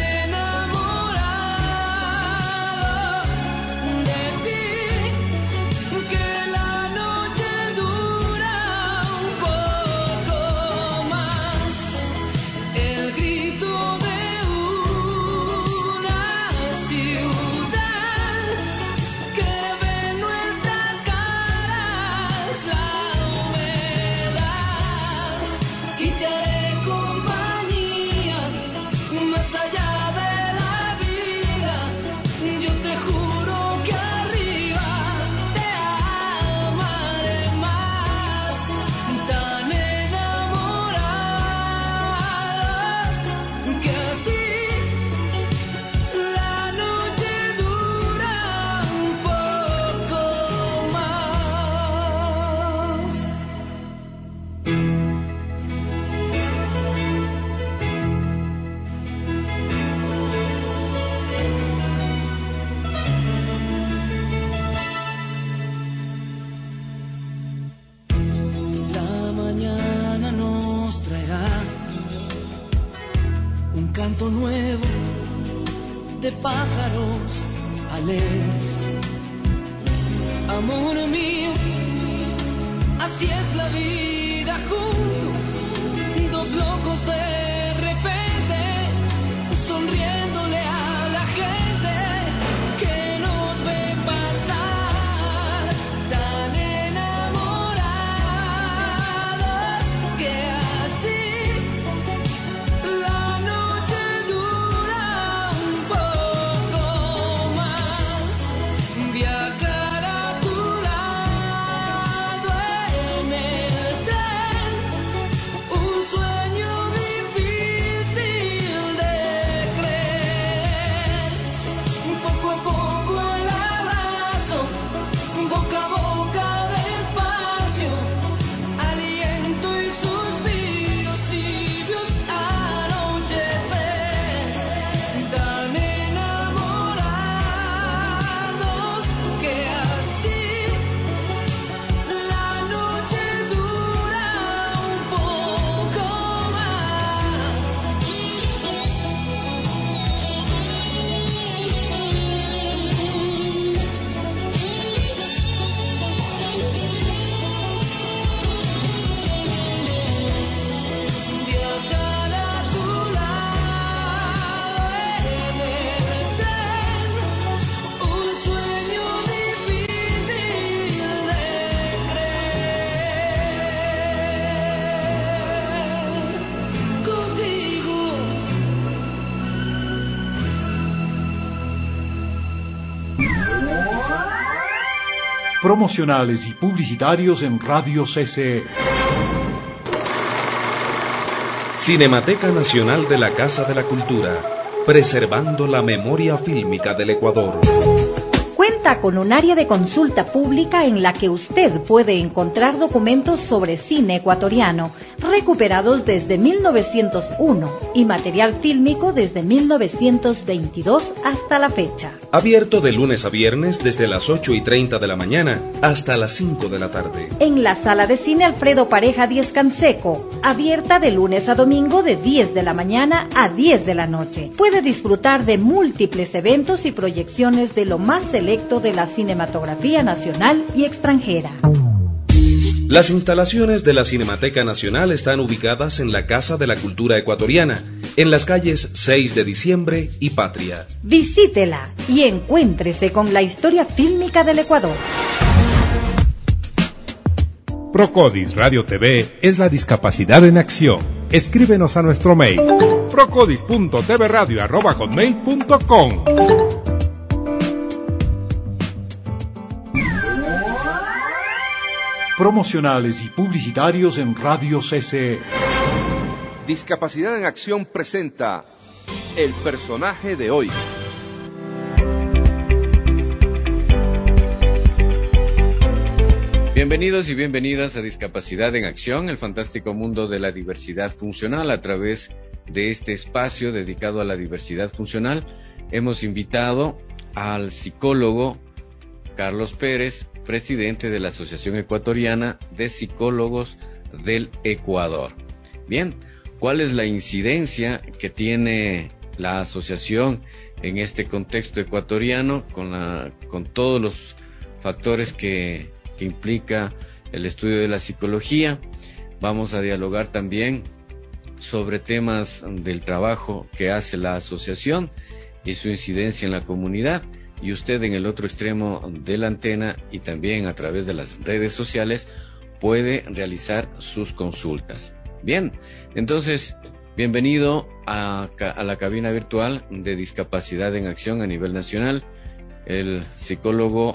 nuevo de pájaros alegres. Amor mío, así es la vida juntos, dos locos de repente, sonriéndole a la gente que nos ve pasar, tan enamorados que así la noche dura un poco más. Viajar a tu lado en el tren Promocionales y publicitarios en Radio C C E. Cinemateca Nacional de la Casa de la Cultura, preservando la memoria fílmica del Ecuador. Cuenta con un área de consulta pública en la que usted puede encontrar documentos sobre cine ecuatoriano, recuperados desde mil novecientos uno y material fílmico desde mil novecientos veintidós hasta la fecha. Abierto de lunes a viernes desde las ocho y treinta de la mañana hasta las cinco de la tarde. En la sala de cine Alfredo Pareja Díez Canseco, abierta de lunes a domingo de diez de la mañana a diez de la noche. Puede disfrutar de múltiples eventos y proyecciones de lo más selecto de la cinematografía nacional y extranjera. Las instalaciones de la Cinemateca Nacional están ubicadas en la Casa de la Cultura Ecuatoriana, en las calles seis de diciembre y Patria. Visítela y encuéntrese con la historia fílmica del Ecuador. Procodis Radio T V es la discapacidad en acción. Escríbenos a nuestro mail procodis punto t v radio arroba hotmail punto com. Promocionales y publicitarios en Radio C C E. Discapacidad en Acción presenta El personaje de hoy. Bienvenidos y bienvenidas a Discapacidad en Acción, el fantástico mundo de la diversidad funcional. A través de este espacio dedicado a la diversidad funcional, hemos invitado al psicólogo Carlos Pérez, presidente de la Asociación Ecuatoriana de Psicólogos del Ecuador. Bien, ¿cuál es la incidencia que tiene la asociación en este contexto ecuatoriano con, la, con todos los factores que, que implica el estudio de la psicología? Vamos a dialogar también sobre temas del trabajo que hace la asociación y su incidencia en la comunidad. Y usted en el otro extremo de la antena y también a través de las redes sociales puede realizar sus consultas. Bien, entonces, bienvenido a, a la cabina virtual de Discapacidad en Acción a nivel nacional, el psicólogo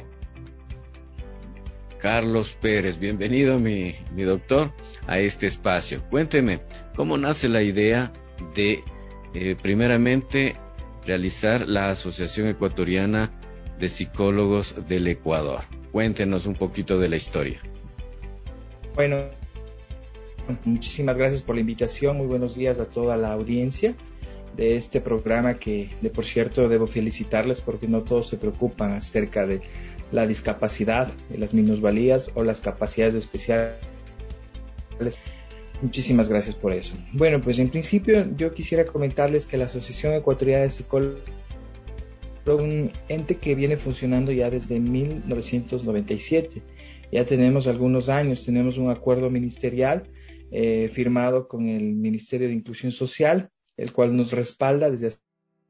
Carlos Pérez. Bienvenido, mi, mi doctor, a este espacio. Cuénteme, ¿cómo nace la idea de, eh, primeramente, realizar la Asociación Ecuatoriana de Psicólogos del Ecuador? Cuéntenos un poquito de la historia. Bueno, muchísimas gracias por la invitación. Muy buenos días a toda la audiencia de este programa que, de por cierto, debo felicitarles porque no todos se preocupan acerca de la discapacidad, de las minusvalías o las capacidades especiales. Muchísimas gracias por eso. Bueno, pues en principio yo quisiera comentarles que la Asociación Ecuatoriana de Psicólogos es un ente que viene funcionando ya desde mil novecientos noventa y siete. Ya tenemos algunos años, tenemos un acuerdo ministerial eh, firmado con el Ministerio de Inclusión Social, el cual nos respalda desde hace.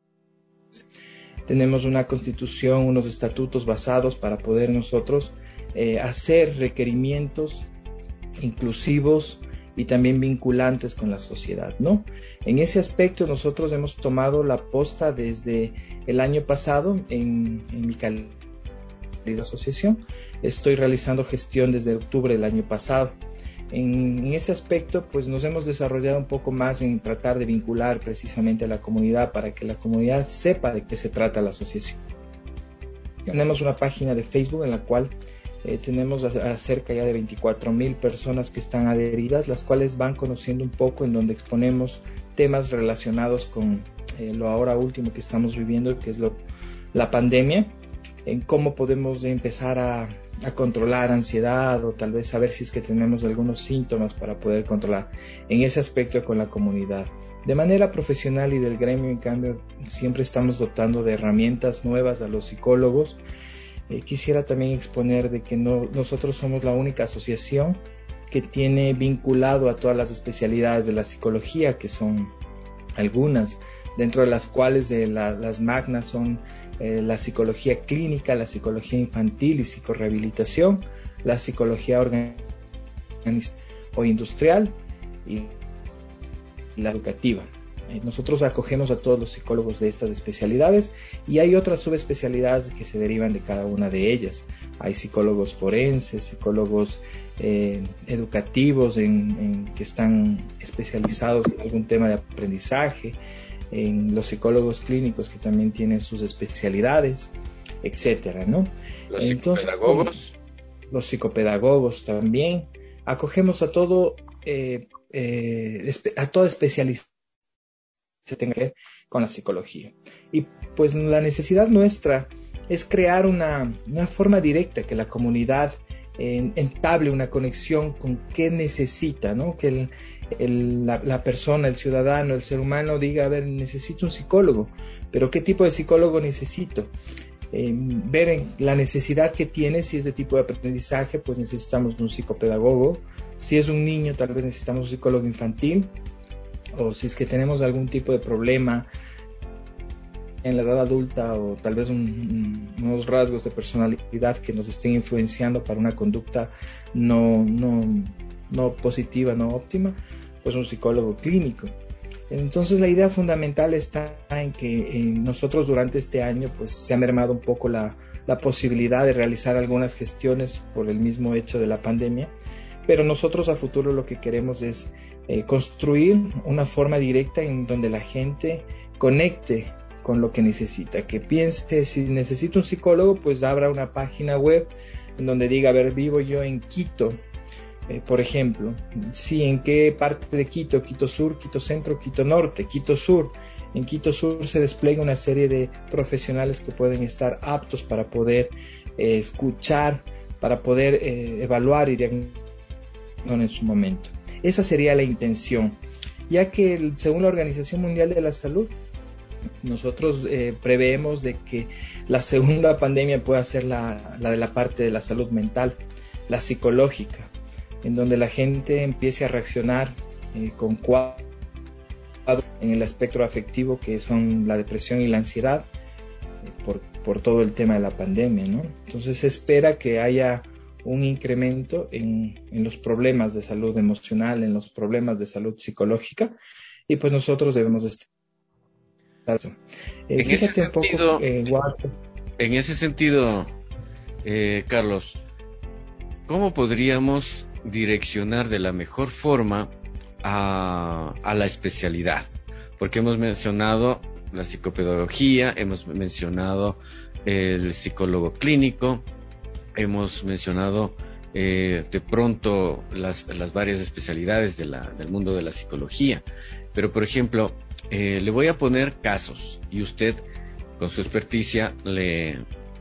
Tenemos una constitución, unos estatutos basados para poder nosotros eh, hacer requerimientos inclusivos y también vinculantes con la sociedad, ¿no? En ese aspecto nosotros hemos tomado la posta desde el año pasado en, en mi calidad de asociación. Estoy realizando gestión desde octubre del año pasado. En, en ese aspecto, pues nos hemos desarrollado un poco más en tratar de vincular precisamente a la comunidad para que la comunidad sepa de qué se trata la asociación. Tenemos una página de Facebook en la cual Eh, tenemos cerca ya de veinticuatro mil personas que están adheridas, las cuales van conociendo un poco, en donde exponemos temas relacionados con eh, lo ahora último que estamos viviendo, que es lo, la pandemia, en cómo podemos empezar a, a controlar ansiedad o tal vez saber si es que tenemos algunos síntomas para poder controlar en ese aspecto con la comunidad. De manera profesional y del gremio, en cambio, siempre estamos dotando de herramientas nuevas a los psicólogos. Eh, quisiera también exponer de que no, nosotros somos la única asociación que tiene vinculado a todas las especialidades de la psicología, que son algunas, dentro de las cuales de la, las magnas son eh, la psicología clínica, la psicología infantil y psicorehabilitación, la psicología organizacional o industrial y la educativa. Eh, nosotros acogemos a todos los psicólogos de estas especialidades y hay otras subespecialidades que se derivan de cada una de ellas. Hay psicólogos forenses, psicólogos eh, educativos en, en, que están especializados en algún tema de aprendizaje, en los psicólogos clínicos que también tienen sus especialidades, etcétera, ¿no? Los Entonces, psicopedagogos. Los psicopedagogos también. Acogemos a todo, eh, eh, a toda especialización que tenga que ver con la psicología. Y pues la necesidad nuestra es crear una, una forma directa que la comunidad eh, entable una conexión con qué necesita, ¿no? Que el, el, la, la persona, el ciudadano, el ser humano diga, a ver, necesito un psicólogo, pero ¿qué tipo de psicólogo necesito? Eh, ver en la necesidad que tiene, si es de tipo de aprendizaje, pues necesitamos un psicopedagogo, si es un niño, tal vez necesitamos un psicólogo infantil, o si es que tenemos algún tipo de problema en la edad adulta o tal vez un, un, unos rasgos de personalidad que nos estén influenciando para una conducta no, no, no positiva, no óptima, pues un psicólogo clínico. Entonces la idea fundamental está en que eh, nosotros durante este año pues se ha mermado un poco la, la posibilidad de realizar algunas gestiones por el mismo hecho de la pandemia, pero nosotros a futuro lo que queremos es eh, construir una forma directa en donde la gente conecte con lo que necesita, que piense, si necesito un psicólogo, pues abra una página web en donde diga, a ver, vivo yo en Quito, eh, por ejemplo, sí, ¿en qué parte de Quito? Quito Sur, Quito Centro, Quito Norte, Quito Sur. En Quito Sur se despliega una serie de profesionales que pueden estar aptos para poder eh, escuchar, para poder eh, evaluar y diagnosticar en su momento. Esa sería la intención, ya que según la Organización Mundial de la Salud, nosotros eh, preveemos de que la segunda pandemia pueda ser la, la de la parte de la salud mental, la psicológica, en donde la gente empiece a reaccionar eh, con cuadros en el espectro afectivo que son la depresión y la ansiedad eh, por, por todo el tema de la pandemia, ¿no? Entonces se espera que haya un incremento en, en los problemas de salud emocional, en los problemas de salud psicológica, y pues nosotros debemos estar. Eh, en, ese sentido, poco, eh, en ese sentido, eh, Carlos, ¿cómo podríamos direccionar de la mejor forma a, a la especialidad? Porque hemos mencionado la psicopedagogía, hemos mencionado el psicólogo clínico, hemos mencionado eh, de pronto las, las varias especialidades de la, del mundo de la psicología, pero por ejemplo, Eh, le voy a poner casos y usted con su experticia le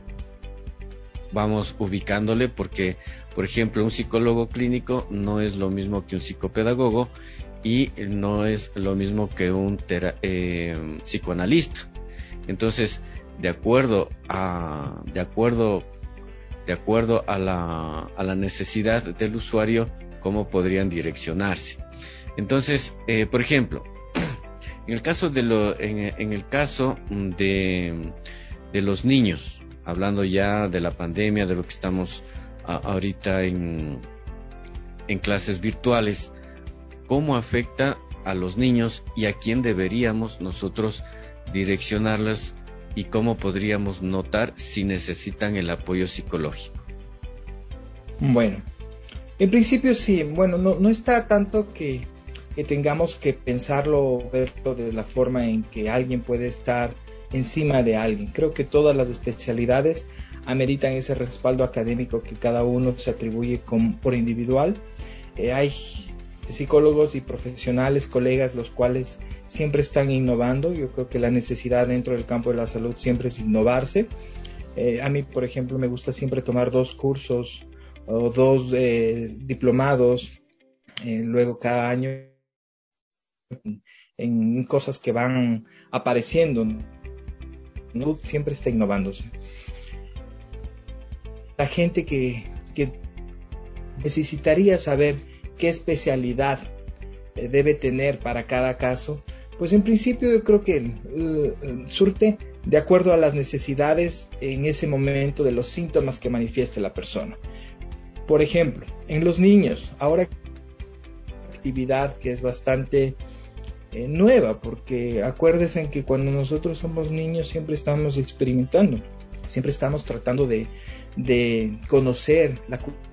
vamos ubicándole, porque por ejemplo un psicólogo clínico no es lo mismo que un psicopedagogo y no es lo mismo que un tera, eh, psicoanalista. Entonces, de acuerdo a de acuerdo de acuerdo a la a la necesidad del usuario, cómo podrían direccionarse. Entonces, eh, por ejemplo, En el caso de lo, en, en el caso de, de los niños, hablando ya de la pandemia, de lo que estamos a, ahorita en, en clases virtuales, ¿cómo afecta a los niños y a quién deberíamos nosotros direccionarlos y cómo podríamos notar si necesitan el apoyo psicológico? Bueno, en principio sí, bueno, no, no está tanto que que tengamos que pensarlo o verlo de la forma en que alguien puede estar encima de alguien. Creo que todas las especialidades ameritan ese respaldo académico que cada uno se atribuye con, por individual. Eh, hay psicólogos y profesionales, colegas, los cuales siempre están innovando. Yo creo que la necesidad dentro del campo de la salud siempre es innovarse. Eh, a mí, por ejemplo, me gusta siempre tomar dos cursos o dos eh, diplomados, eh, luego cada año, en cosas que van apareciendo, ¿no? Siempre está innovándose. La gente que, que necesitaría saber qué especialidad debe tener para cada caso, pues en principio yo creo que uh, surte de acuerdo a las necesidades en ese momento de los síntomas que manifieste la persona. Por ejemplo, en los niños, ahora actividad que es bastante eh, nueva, porque acuérdense que cuando nosotros somos niños siempre estamos experimentando, siempre estamos tratando de, de conocer la cultura.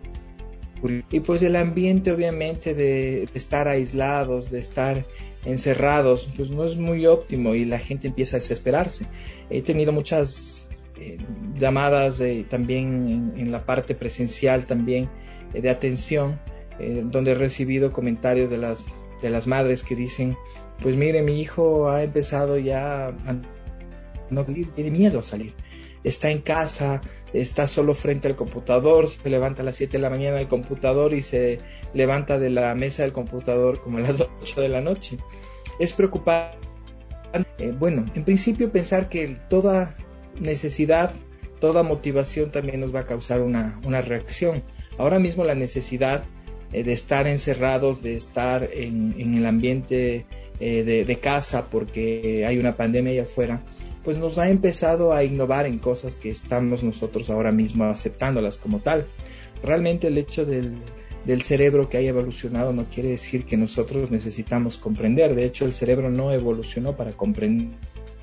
Y pues el ambiente obviamente de estar aislados, de estar encerrados, pues no es muy óptimo y la gente empieza a desesperarse. He tenido muchas eh, llamadas eh, también en, en la parte presencial también eh, de atención, eh, donde he recibido comentarios de las, de las madres que dicen, pues mire, mi hijo ha empezado ya a no salir, tiene miedo a salir. Está en casa, está solo frente al computador, se levanta a las siete de la mañana del computador y se levanta de la mesa del computador como a las ocho de la noche. Es preocupante. Eh, bueno, en principio pensar que toda necesidad, toda motivación también nos va a causar una, una reacción. Ahora mismo la necesidad eh, de estar encerrados, de estar en, en el ambiente eh, de, de casa porque hay una pandemia allá afuera, pues nos ha empezado a innovar en cosas que estamos nosotros ahora mismo aceptándolas como tal. Realmente el hecho del, del cerebro que haya evolucionado no quiere decir que nosotros necesitamos comprender. De hecho, el cerebro no evolucionó para comprender,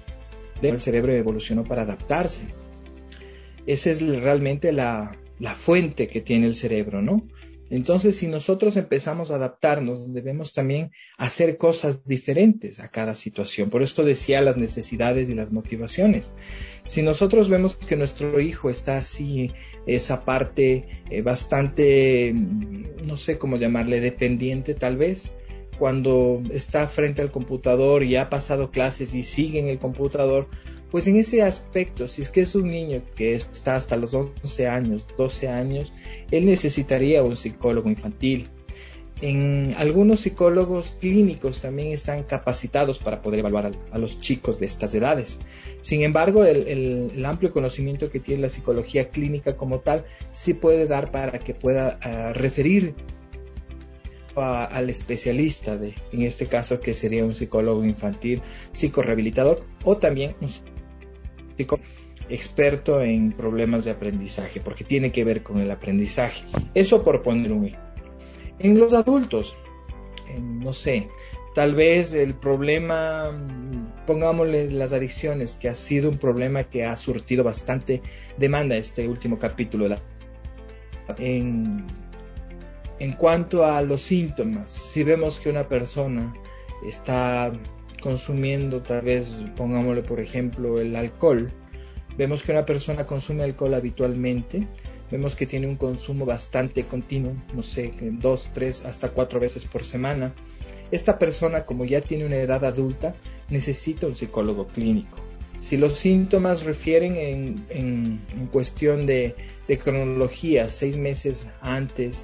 el cerebro evolucionó para adaptarse. Esa es realmente la, la fuente que tiene el cerebro, ¿no? Entonces, si nosotros empezamos a adaptarnos, debemos también hacer cosas diferentes a cada situación. Por eso decía las necesidades y las motivaciones. Si nosotros vemos que nuestro hijo está así, esa parte eh, bastante, no sé cómo llamarle, dependiente tal vez, cuando está frente al computador y ha pasado clases y sigue en el computador, pues en ese aspecto, si es que es un niño que está hasta los once años, doce años, él necesitaría un psicólogo infantil. En algunos psicólogos clínicos también están capacitados para poder evaluar a, a los chicos de estas edades. Sin embargo, el, el, el amplio conocimiento que tiene la psicología clínica como tal sí puede dar para que pueda uh, referir a, al especialista, de, en este caso que sería un psicólogo infantil, psicorehabilitador o también un experto en problemas de aprendizaje, porque tiene que ver con el aprendizaje. Eso por poner un ejemplo. En los adultos, en, no sé, tal vez el problema, pongámosle las adicciones, que ha sido un problema que ha surtido bastante demanda este último capítulo. En, en cuanto a los síntomas, si vemos que una persona está consumiendo, tal vez, pongámosle por ejemplo el alcohol, vemos que una persona consume alcohol habitualmente, vemos que tiene un consumo bastante continuo, no sé, dos, tres, hasta cuatro veces por semana. Esta persona, como ya tiene una edad adulta, necesita un psicólogo clínico. Si los síntomas refieren en, en, en cuestión de, de cronología, seis meses antes,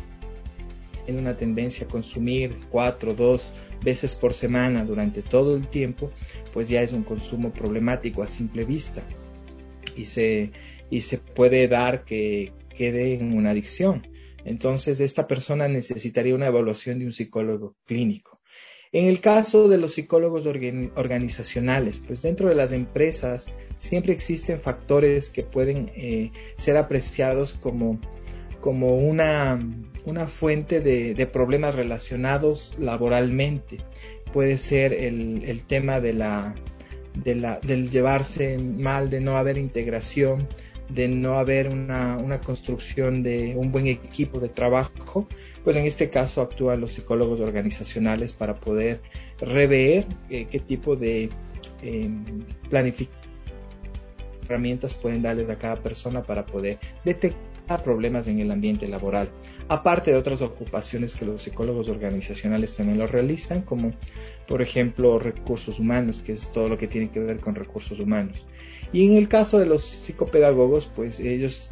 en una tendencia a consumir cuatro, dos veces por semana durante todo el tiempo, pues ya es un consumo problemático a simple vista y se, y se puede dar que quede en una adicción. Entonces esta persona necesitaría una evaluación de un psicólogo clínico. En el caso de los psicólogos organ- organizacionales, pues dentro de las empresas siempre existen factores que pueden eh, ser apreciados como como una, una fuente de, de problemas relacionados laboralmente. Puede ser el, el tema de la, de la, del llevarse mal, de no haber integración, de no haber una, una construcción de un buen equipo de trabajo. Pues en este caso actúan los psicólogos organizacionales para poder rever eh, qué tipo de eh, planificación, herramientas pueden darles a cada persona para poder detectar problemas en el ambiente laboral, aparte de otras ocupaciones que los psicólogos organizacionales también lo realizan, como por ejemplo recursos humanos, que es todo lo que tiene que ver con recursos humanos. Y en el caso de los psicopedagogos, pues ellos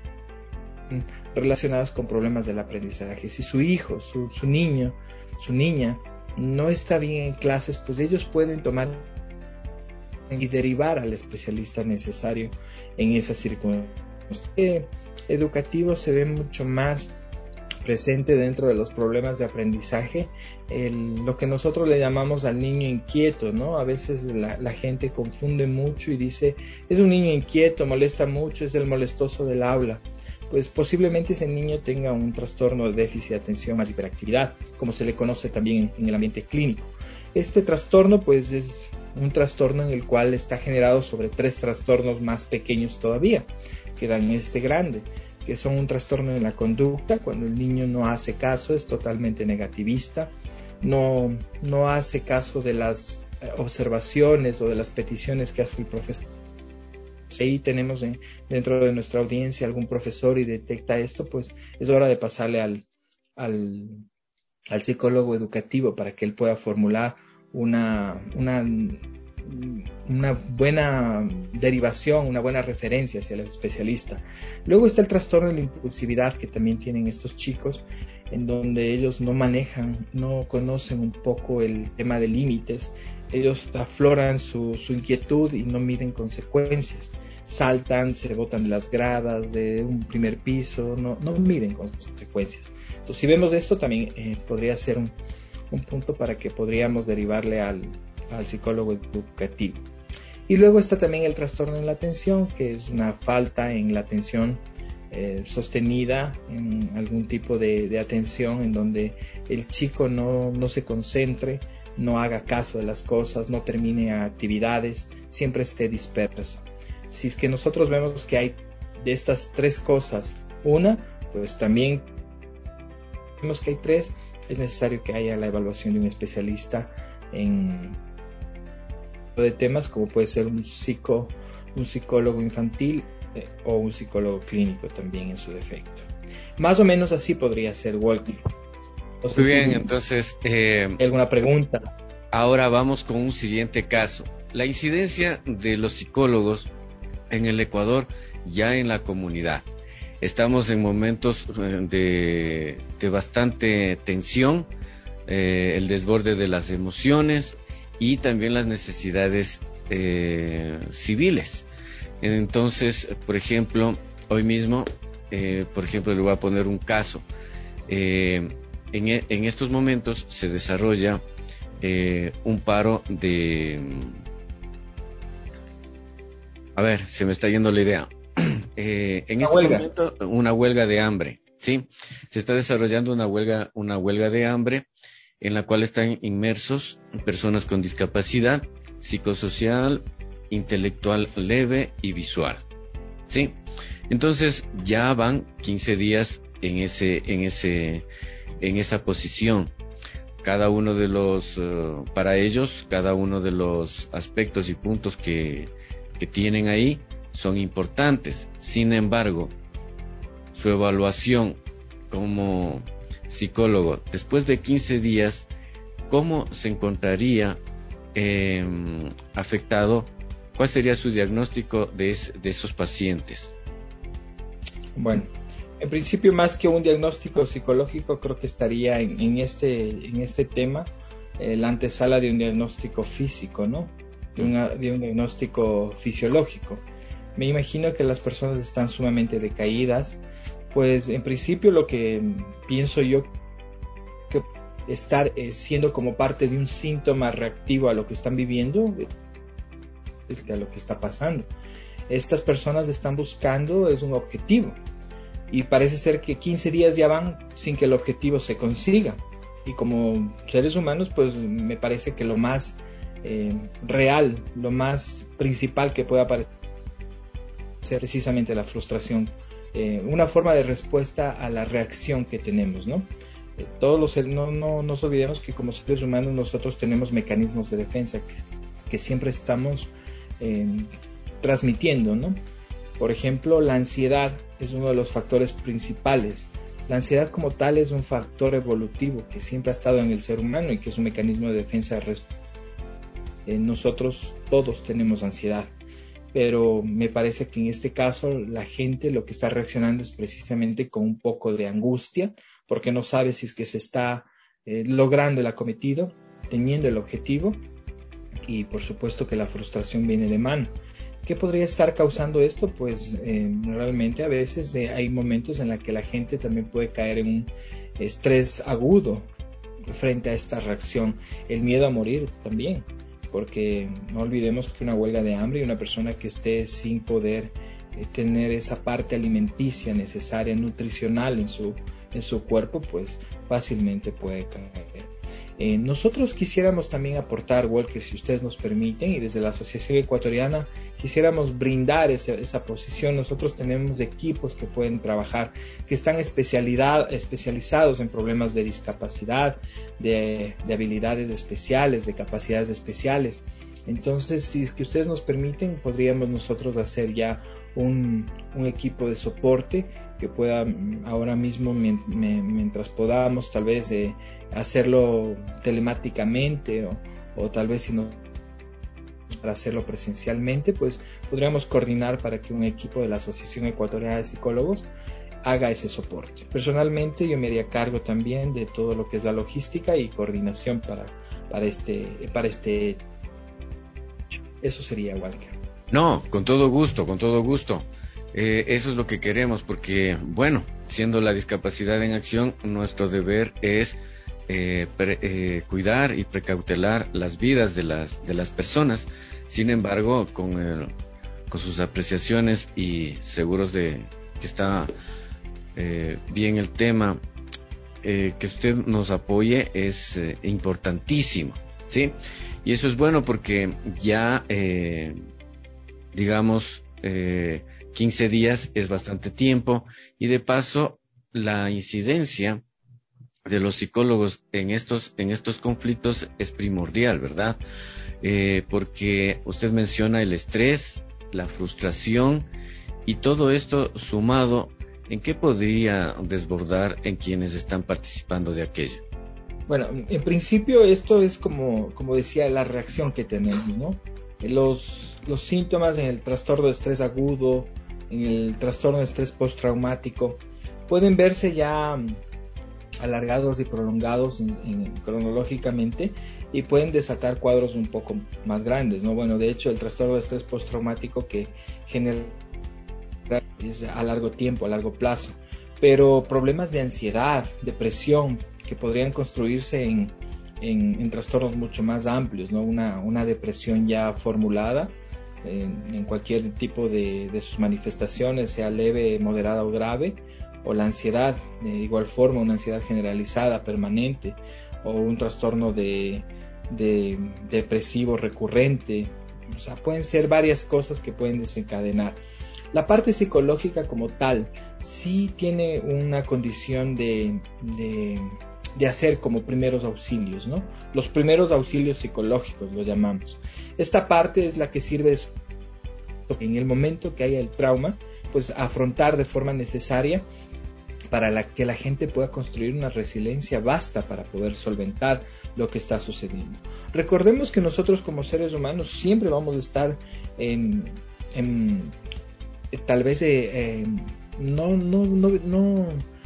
relacionados con problemas del aprendizaje. Si su hijo, su, su niño, su niña no está bien en clases, pues ellos pueden tomar y derivar al especialista necesario en esas circunstancias. Eh, educativo se ve mucho más presente dentro de los problemas de aprendizaje, el, lo que nosotros le llamamos al niño inquieto, ¿no? A veces la, la gente confunde mucho y dice, es un niño inquieto, molesta mucho, es el molestoso del aula. Pues posiblemente ese niño tenga un trastorno de déficit de atención más hiperactividad, como se le conoce también en el ambiente clínico. Este trastorno pues es un trastorno en el cual está generado sobre tres trastornos más pequeños todavía, que dan este grande, que son un trastorno en la conducta, cuando el niño no hace caso, es totalmente negativista, no, no hace caso de las observaciones o de las peticiones que hace el profesor. Si ahí tenemos en, dentro de nuestra audiencia algún profesor y detecta esto, pues es hora de pasarle al, al, al psicólogo educativo para que él pueda formular una, una, una buena derivación, una buena referencia hacia el especialista. Luego está el trastorno de la impulsividad que también tienen estos chicos, en donde ellos no manejan, no conocen un poco el tema de límites, ellos afloran su, su inquietud y no miden consecuencias, saltan, se botan de las gradas de un primer piso, no, no miden consecuencias. Entonces, si vemos esto, también eh, podría ser un, un punto para que podríamos derivarle al, al psicólogo educativo. Y luego está también el trastorno en la atención, que es una falta en la atención eh, sostenida, en algún tipo de, de atención en donde el chico no, no se concentre, no haga caso de las cosas, no termine actividades, siempre esté disperso. Si es que nosotros vemos que hay de estas tres cosas una, pues también vemos que hay tres, es necesario que haya la evaluación de un especialista en de temas como puede ser un psico, un psicólogo infantil eh, o un psicólogo clínico también en su defecto. Más o menos así podría ser, Walter. No sé Muy bien, si entonces eh, ¿alguna pregunta? Ahora vamos con un siguiente caso. La incidencia de los psicólogos en el Ecuador ya en la comunidad. Estamos en momentos de, de bastante tensión, eh, el desborde de las emociones y también las necesidades eh, civiles. Entonces, por ejemplo, hoy mismo, eh, por ejemplo, le voy a poner un caso. Eh, en, en estos momentos se desarrolla eh, un paro de... A ver, se me está yendo la idea. Eh, en una este huelga. momento, una huelga de hambre, ¿sí? Se está desarrollando una huelga, una huelga de hambre en la cual están inmersos personas con discapacidad psicosocial, intelectual leve y visual, ¿sí? Entonces ya van quince días en ese, en ese, en esa posición. Cada uno de los, uh, para ellos, cada uno de los aspectos y puntos que, que tienen ahí son importantes. Sin embargo, su evaluación como psicólogo después de quince días, ¿cómo se encontraría eh, afectado? ¿Cuál sería su diagnóstico de, es, de esos pacientes? Bueno, en principio, más que un diagnóstico psicológico, creo que estaría en, en este en este tema eh, la antesala de un diagnóstico físico, ¿no? De, una, de un diagnóstico fisiológico. Me imagino que las personas están sumamente decaídas, pues en principio lo que pienso yo que estar eh, siendo como parte de un síntoma reactivo a lo que están viviendo, es que a lo que está pasando. Estas personas están buscando es un objetivo y parece ser que quince días ya van sin que el objetivo se consiga, y como seres humanos pues me parece que lo más eh, real, lo más principal que puede aparecer es precisamente la frustración, eh, una forma de respuesta a la reacción que tenemos, ¿no? Eh, todos los no, no nos olvidemos que como seres humanos nosotros tenemos mecanismos de defensa que, que siempre estamos eh, transmitiendo, ¿no? Por ejemplo, la ansiedad es uno de los factores principales. La ansiedad como tal es un factor evolutivo que siempre ha estado en el ser humano y que es un mecanismo de defensa. Eh, nosotros todos tenemos ansiedad, pero me parece que en este caso la gente lo que está reaccionando es precisamente con un poco de angustia, porque no sabe si es que se está eh, logrando el acometido, teniendo el objetivo, y por supuesto que la frustración viene de mano. ¿Qué podría estar causando esto? Pues eh, realmente a veces eh, hay momentos en los que la gente también puede caer en un estrés agudo frente a esta reacción. El miedo a morir también, porque no olvidemos que una huelga de hambre y una persona que esté sin poder eh, tener esa parte alimenticia necesaria, nutricional en su, en su cuerpo, pues fácilmente puede caer. Eh, nosotros quisiéramos también aportar, Walker, si ustedes nos permiten, y desde la Asociación Ecuatoriana quisiéramos brindar esa, esa posición. Nosotros tenemos equipos que pueden trabajar, que están especialidad, especializados en problemas de discapacidad, de, de habilidades especiales, de capacidades especiales. Entonces, si es que ustedes nos permiten, podríamos nosotros hacer ya un, un equipo de soporte que pueda ahora mismo, mientras podamos, tal vez eh, hacerlo telemáticamente o, o tal vez si no para hacerlo presencialmente, pues podríamos coordinar para que un equipo de la Asociación Ecuatoriana de Psicólogos haga ese soporte. Personalmente yo me haría cargo también de todo lo que es la logística y coordinación para, para este para este eso sería, Walker. No, con todo gusto, con todo gusto. Eh, eso es lo que queremos, porque, bueno, siendo la discapacidad en acción, nuestro deber es eh, pre, eh, cuidar y precautelar las vidas de las de las personas. Sin embargo, con, el, con sus apreciaciones y seguros de que está eh, bien el tema, eh, que usted nos apoye es eh, importantísimo, ¿sí? Y eso es bueno porque ya, eh, digamos, eh, quince días es bastante tiempo, y de paso la incidencia de los psicólogos en estos en estos conflictos es primordial, ¿verdad? Eh, porque usted menciona el estrés, la frustración y todo esto sumado, ¿en qué podría desbordar en quienes están participando de aquello? Bueno, en principio esto es como, como decía, la reacción que tenemos, ¿no? Los, los síntomas en el trastorno de estrés agudo, en el trastorno de estrés postraumático, pueden verse ya alargados y prolongados en, en, cronológicamente, y pueden desatar cuadros un poco más grandes, ¿no? Bueno, de hecho, el trastorno de estrés postraumático que genera es a largo tiempo, a largo plazo, pero problemas de ansiedad, depresión, que podrían construirse en, en, en trastornos mucho más amplios, ¿no? Una, una depresión ya formulada en, en cualquier tipo de, de sus manifestaciones, sea leve, moderada o grave, o la ansiedad, de igual forma, una ansiedad generalizada, permanente, o un trastorno de, de, depresivo recurrente. O sea, pueden ser varias cosas que pueden desencadenar. La parte psicológica como tal sí tiene una condición de, de, de hacer como primeros auxilios, ¿no? Los primeros auxilios psicológicos lo llamamos. Esta parte es la que sirve en el momento que haya el trauma, pues afrontar de forma necesaria para la, que la gente pueda construir una resiliencia vasta para poder solventar lo que está sucediendo. Recordemos que nosotros como seres humanos siempre vamos a estar en, en tal vez eh, eh, no no no no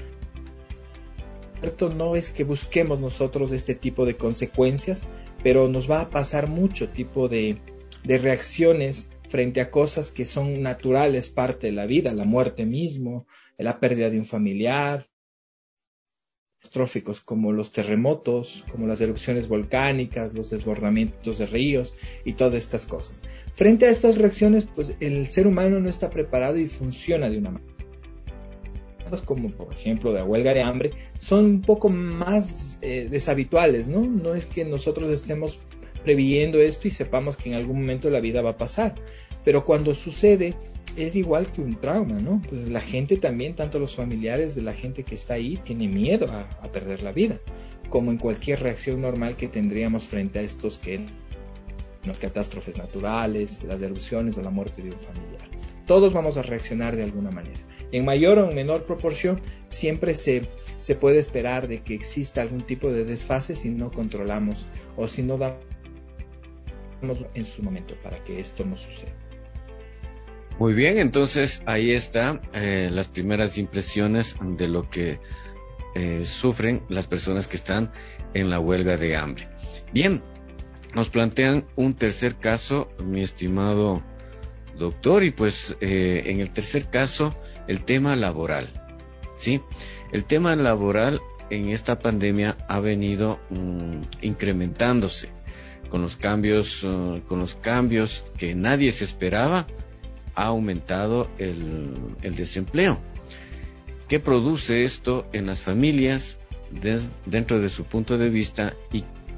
no es que busquemos nosotros este tipo de consecuencias, pero nos va a pasar mucho tipo de, de reacciones frente a cosas que son naturales, parte de la vida, la muerte mismo, la pérdida de un familiar, catastróficos como los terremotos, como las erupciones volcánicas, los desbordamientos de ríos y todas estas cosas. Frente a estas reacciones, pues el ser humano no está preparado y funciona de una manera. Como por ejemplo la huelga de hambre son un poco más eh, deshabituales, ¿no? No es que nosotros estemos previendo esto y sepamos que en algún momento la vida va a pasar, pero cuando sucede es igual que un trauma, ¿no? Pues la gente también, tanto los familiares de la gente que está ahí, tiene miedo a, a perder la vida, como en cualquier reacción normal que tendríamos frente a estos que las catástrofes naturales, las erupciones o la muerte de un familiar. Todos vamos a reaccionar de alguna manera. En mayor o en menor proporción, siempre se, se puede esperar de que exista algún tipo de desfase si no controlamos o si no damos en su momento para que esto no suceda. Muy bien, entonces ahí está eh, las primeras impresiones de lo que eh, sufren las personas que están en la huelga de hambre. Bien, nos plantean un tercer caso, mi estimado doctor, y pues eh, en el tercer caso, el tema laboral, ¿sí? El tema laboral en esta pandemia ha venido um, incrementándose con los cambios, uh, con los cambios que nadie se esperaba. Ha aumentado el, el desempleo. ¿Qué produce esto en las familias de, dentro de su punto de vista, y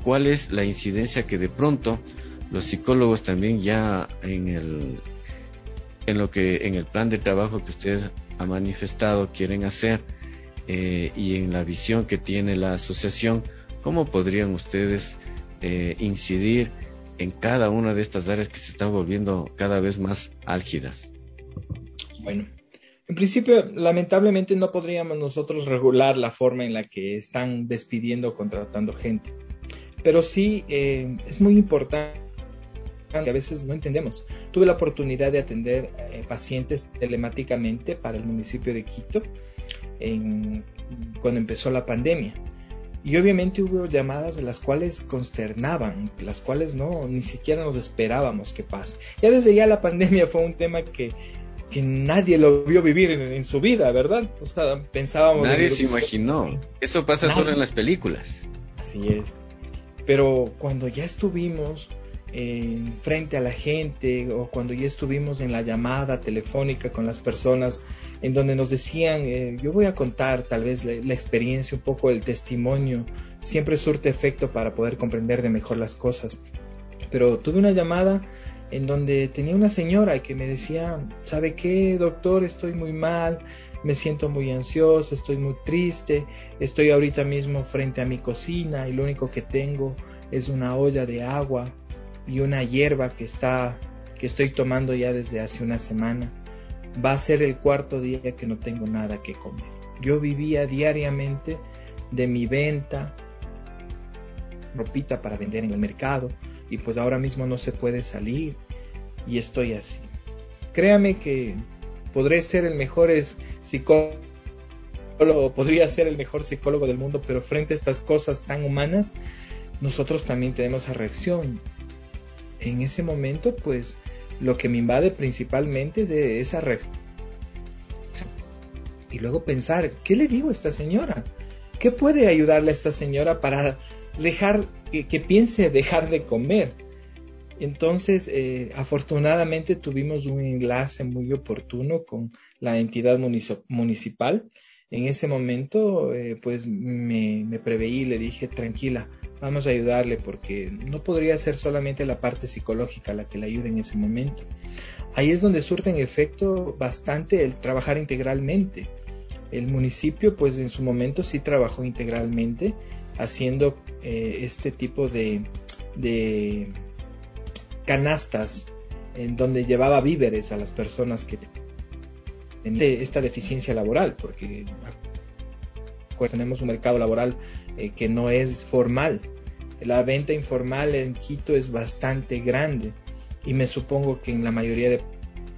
cuál es la incidencia que de pronto los psicólogos también ya en el en lo que en el plan de trabajo que usted ha manifestado quieren hacer eh, y en la visión que tiene la asociación, ¿cómo podrían ustedes eh, incidir en cada una de estas áreas que se están volviendo cada vez más álgidas? Bueno, en principio, lamentablemente no podríamos nosotros regular la forma en la que están despidiendo o contratando gente, pero sí eh, es muy importante, que a veces no entendemos. Tuve la oportunidad de atender eh, pacientes telemáticamente para el municipio de Quito en, cuando empezó la pandemia. Y obviamente hubo llamadas de las cuales consternaban, las cuales no, ni siquiera nos esperábamos que pase. Ya desde ya la pandemia fue un tema que, que nadie lo vio vivir en, en su vida, ¿verdad? O sea, pensábamos... Nadie se imaginó. Eso pasa nadie. Solo en las películas. Así es. Pero cuando ya estuvimos eh, frente a la gente, o cuando ya estuvimos en la llamada telefónica con las personas, en donde nos decían, eh, yo voy a contar tal vez la, la experiencia, un poco el testimonio, siempre surte efecto para poder comprender de mejor las cosas. Pero tuve una llamada en donde tenía una señora que me decía, ¿sabe qué, doctor? Estoy muy mal, me siento muy ansiosa, estoy muy triste, estoy ahorita mismo frente a mi cocina y lo único que tengo es una olla de agua y una hierba que está, que estoy tomando ya desde hace una semana. Va a ser el cuarto día que no tengo nada que comer. Yo vivía diariamente de mi venta, ropita para vender en el mercado, y pues ahora mismo no se puede salir y estoy así. Créame que podré ser el mejor psicólogo, podría ser el mejor psicólogo del mundo, pero frente a estas cosas tan humanas, nosotros también tenemos esa reacción. En ese momento, pues, lo que me invade principalmente es de esa reacción. Y luego pensar, ¿qué le digo a esta señora? ¿Qué puede ayudarle a esta señora para dejar que, que piense dejar de comer? Entonces, eh, afortunadamente tuvimos un enlace muy oportuno con la entidad municipal. En ese momento, eh, pues me, me preveí y le dije, tranquila, vamos a ayudarle, porque no podría ser solamente la parte psicológica la que le ayude en ese momento. Ahí es donde surte en efecto bastante el trabajar integralmente. El municipio, pues en su momento sí trabajó integralmente, haciendo eh, este tipo de, de canastas en donde llevaba víveres a las personas que tienen esta deficiencia laboral, porque pues, tenemos un mercado laboral eh, que no es formal. La venta informal en Quito es bastante grande y me supongo que en la mayoría de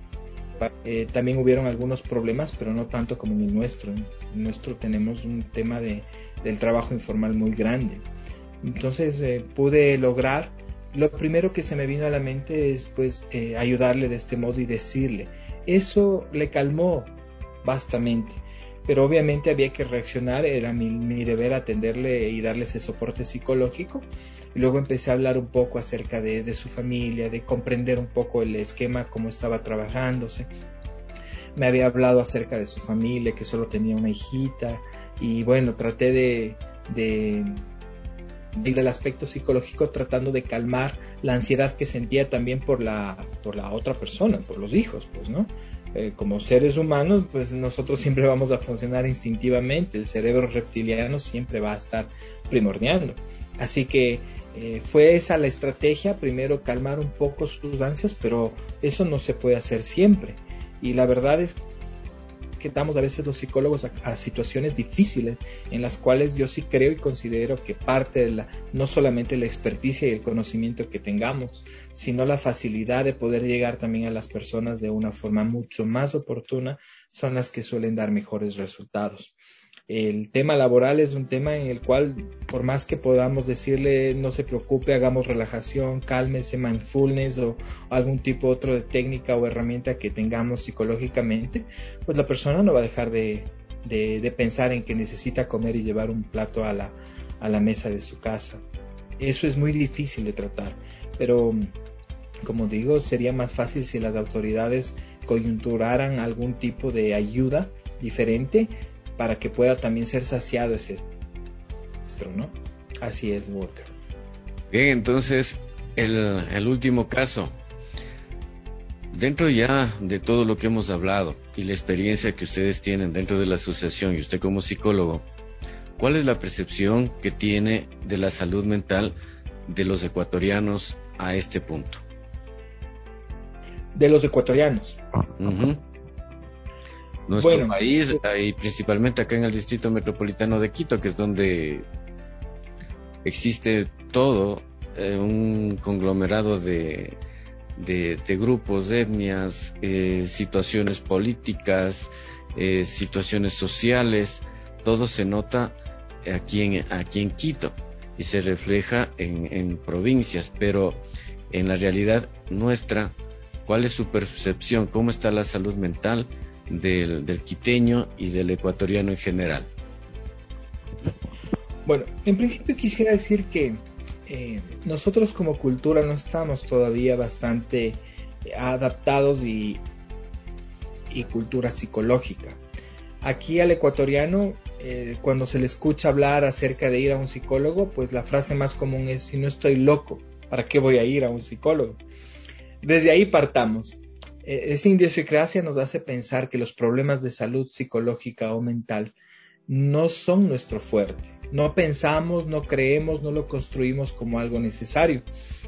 eh, también hubieron algunos problemas, pero no tanto como en el nuestro. En el nuestro tenemos un tema de, del trabajo informal muy grande. Entonces eh, pude lograr, lo primero que se me vino a la mente es pues eh, ayudarle de este modo y decirle. Eso le calmó bastante, pero obviamente había que reaccionar, era mi, mi deber atenderle y darle ese soporte psicológico. Y luego empecé a hablar un poco acerca de, de su familia, de comprender un poco el esquema, cómo estaba trabajándose. Me había hablado acerca de su familia, que solo tenía una hijita, y bueno, traté de, de, de del aspecto psicológico, tratando de calmar la ansiedad que sentía también por la, por la otra persona, por los hijos, pues, ¿no? Eh, como seres humanos, pues nosotros siempre vamos a funcionar instintivamente, el cerebro reptiliano siempre va a estar primordiando. Así que eh, fue esa la estrategia, primero calmar un poco sus ansias, pero eso no se puede hacer siempre. Y la verdad es que damos a veces los psicólogos a, a situaciones difíciles, en las cuales yo sí creo y considero que parte de la, no solamente la experticia y el conocimiento que tengamos, sino la facilidad de poder llegar también a las personas de una forma mucho más oportuna, son las que suelen dar mejores resultados. El tema laboral es un tema en el cual, por más que podamos decirle no se preocupe, hagamos relajación, cálmese, mindfulness o algún tipo otro de técnica o herramienta que tengamos psicológicamente, pues la persona no va a dejar de, de, de pensar en que necesita comer y llevar un plato a la, a la mesa de su casa. Eso es muy difícil de tratar, pero como digo, sería más fácil si las autoridades coyunturaran algún tipo de ayuda diferente para que pueda también ser saciado ese, ¿no? Así es, Walker. Bien, entonces, el, el último caso. Dentro ya de todo lo que hemos hablado y la experiencia que ustedes tienen dentro de la asociación y usted como psicólogo, ¿cuál es la percepción que tiene de la salud mental de los ecuatorianos a este punto? De los ecuatorianos. Uh-huh. Nuestro Bueno, país, y principalmente acá en el Distrito Metropolitano de Quito, que es donde existe todo, eh, un conglomerado de, de, de grupos, de etnias, eh, situaciones políticas, eh, situaciones sociales, todo se nota aquí en, aquí en Quito y se refleja en, en provincias, pero en la realidad nuestra, ¿cuál es su percepción? ¿Cómo está la salud mental del, del quiteño y del ecuatoriano en general? Bueno, en principio quisiera decir que eh, nosotros como cultura no estamos todavía bastante adaptados y, y cultura psicológica. Aquí al ecuatoriano, eh, cuando se le escucha hablar acerca de ir a un psicólogo, pues la frase más común es: si no estoy loco, ¿para qué voy a ir a un psicólogo? Desde ahí partamos. Eh, esa idiosincrasia nos hace pensar que los problemas de salud psicológica o mental no son nuestro fuerte. No pensamos, no creemos, no lo construimos como algo necesario.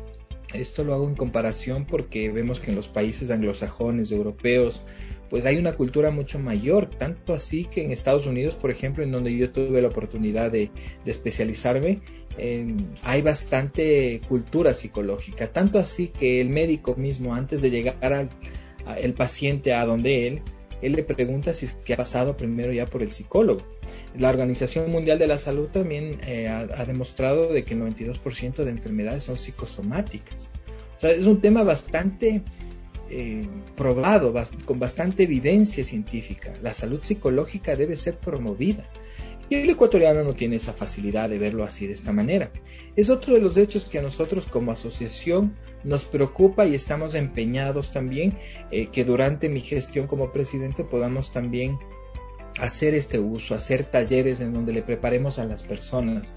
Esto lo hago en comparación porque vemos que en los países anglosajones, europeos, pues hay una cultura mucho mayor, tanto así que en Estados Unidos, por ejemplo, en donde yo tuve la oportunidad de, de especializarme, eh, hay bastante cultura psicológica, tanto así que el médico mismo, antes de llegar al a, el paciente a donde él, él le pregunta si es que ha pasado primero ya por el psicólogo. La Organización Mundial de la Salud también eh, ha, ha demostrado de que el noventa y dos por ciento de enfermedades son psicosomáticas. O sea, es un tema bastante eh, probado, bast- con bastante evidencia científica. La salud psicológica debe ser promovida. Y el ecuatoriano no tiene esa facilidad de verlo así, de esta manera. Es otro de los hechos que a nosotros como asociación nos preocupa y estamos empeñados también eh, que durante mi gestión como presidente podamos también hacer este uso, hacer talleres en donde le preparemos a las personas.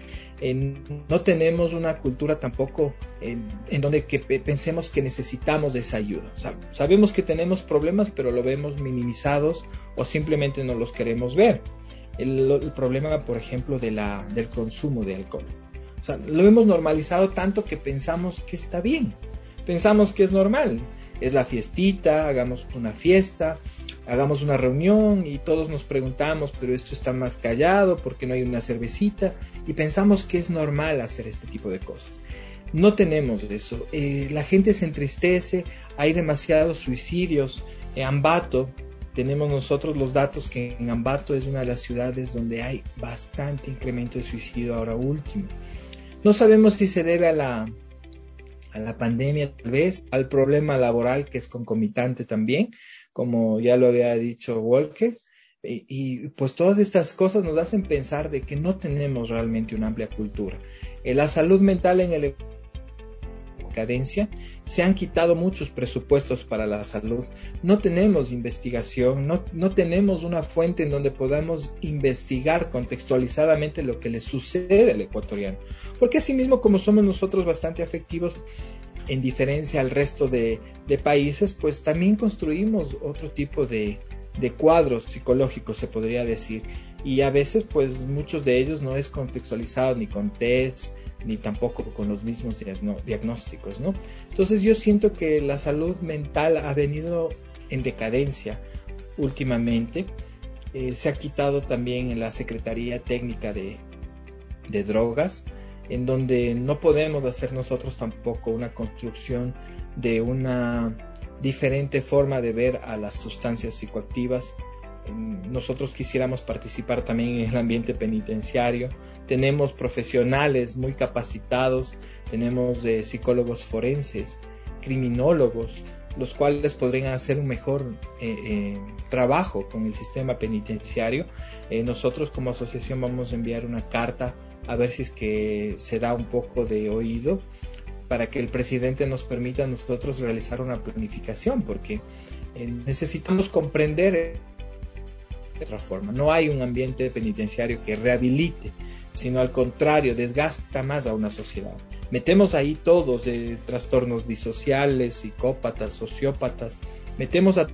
Eh, no tenemos una cultura tampoco en, en donde que pensemos que necesitamos de esa ayuda. O sea, sabemos que tenemos problemas, pero lo vemos minimizados o simplemente no los queremos ver. El, el problema, por ejemplo, de la, del consumo de alcohol. O sea, lo hemos normalizado tanto que pensamos que está bien. Pensamos que es normal. Es la fiestita, hagamos una fiesta, hagamos una reunión y todos nos preguntamos, pero esto está más callado porque no hay una cervecita, y pensamos que es normal hacer este tipo de cosas. No tenemos eso. Eh, la gente se entristece, hay demasiados suicidios. En Ambato, tenemos nosotros los datos que en Ambato es una de las ciudades donde hay bastante incremento de suicidio ahora último. No sabemos si se debe a la, a la pandemia, tal vez, al problema laboral que es concomitante también, como ya lo había dicho Walker, y, y pues todas estas cosas nos hacen pensar de que no tenemos realmente una amplia cultura. Eh, la salud mental en el cadencia, se han quitado muchos presupuestos para la salud, no tenemos investigación, no, no tenemos una fuente en donde podamos investigar contextualizadamente lo que le sucede al ecuatoriano, porque así mismo como somos nosotros bastante afectivos, en diferencia al resto de, de países, pues también construimos otro tipo de, de cuadros psicológicos, se podría decir, y a veces pues muchos de ellos no es contextualizado ni con tests, ni tampoco con los mismos diagnósticos, ¿no? Entonces yo siento que la salud mental ha venido en decadencia últimamente. Eh, se ha quitado también en la Secretaría Técnica de, de Drogas, en donde no podemos hacer nosotros tampoco una construcción de una diferente forma de ver a las sustancias psicoactivas. Nosotros quisiéramos participar también en el ambiente penitenciario. Tenemos profesionales muy capacitados, tenemos eh, psicólogos forenses, criminólogos, los cuales podrían hacer un mejor eh, eh, trabajo con el sistema penitenciario. Eh, nosotros como asociación vamos a enviar una carta a ver si es que se da un poco de oído para que el presidente nos permita a nosotros realizar una planificación, porque eh, necesitamos comprender de otra forma. No hay un ambiente penitenciario que rehabilite, sino al contrario, desgasta más a una sociedad. metemos ahí todos, de trastornos disociales, psicópatas, sociópatas, metemos a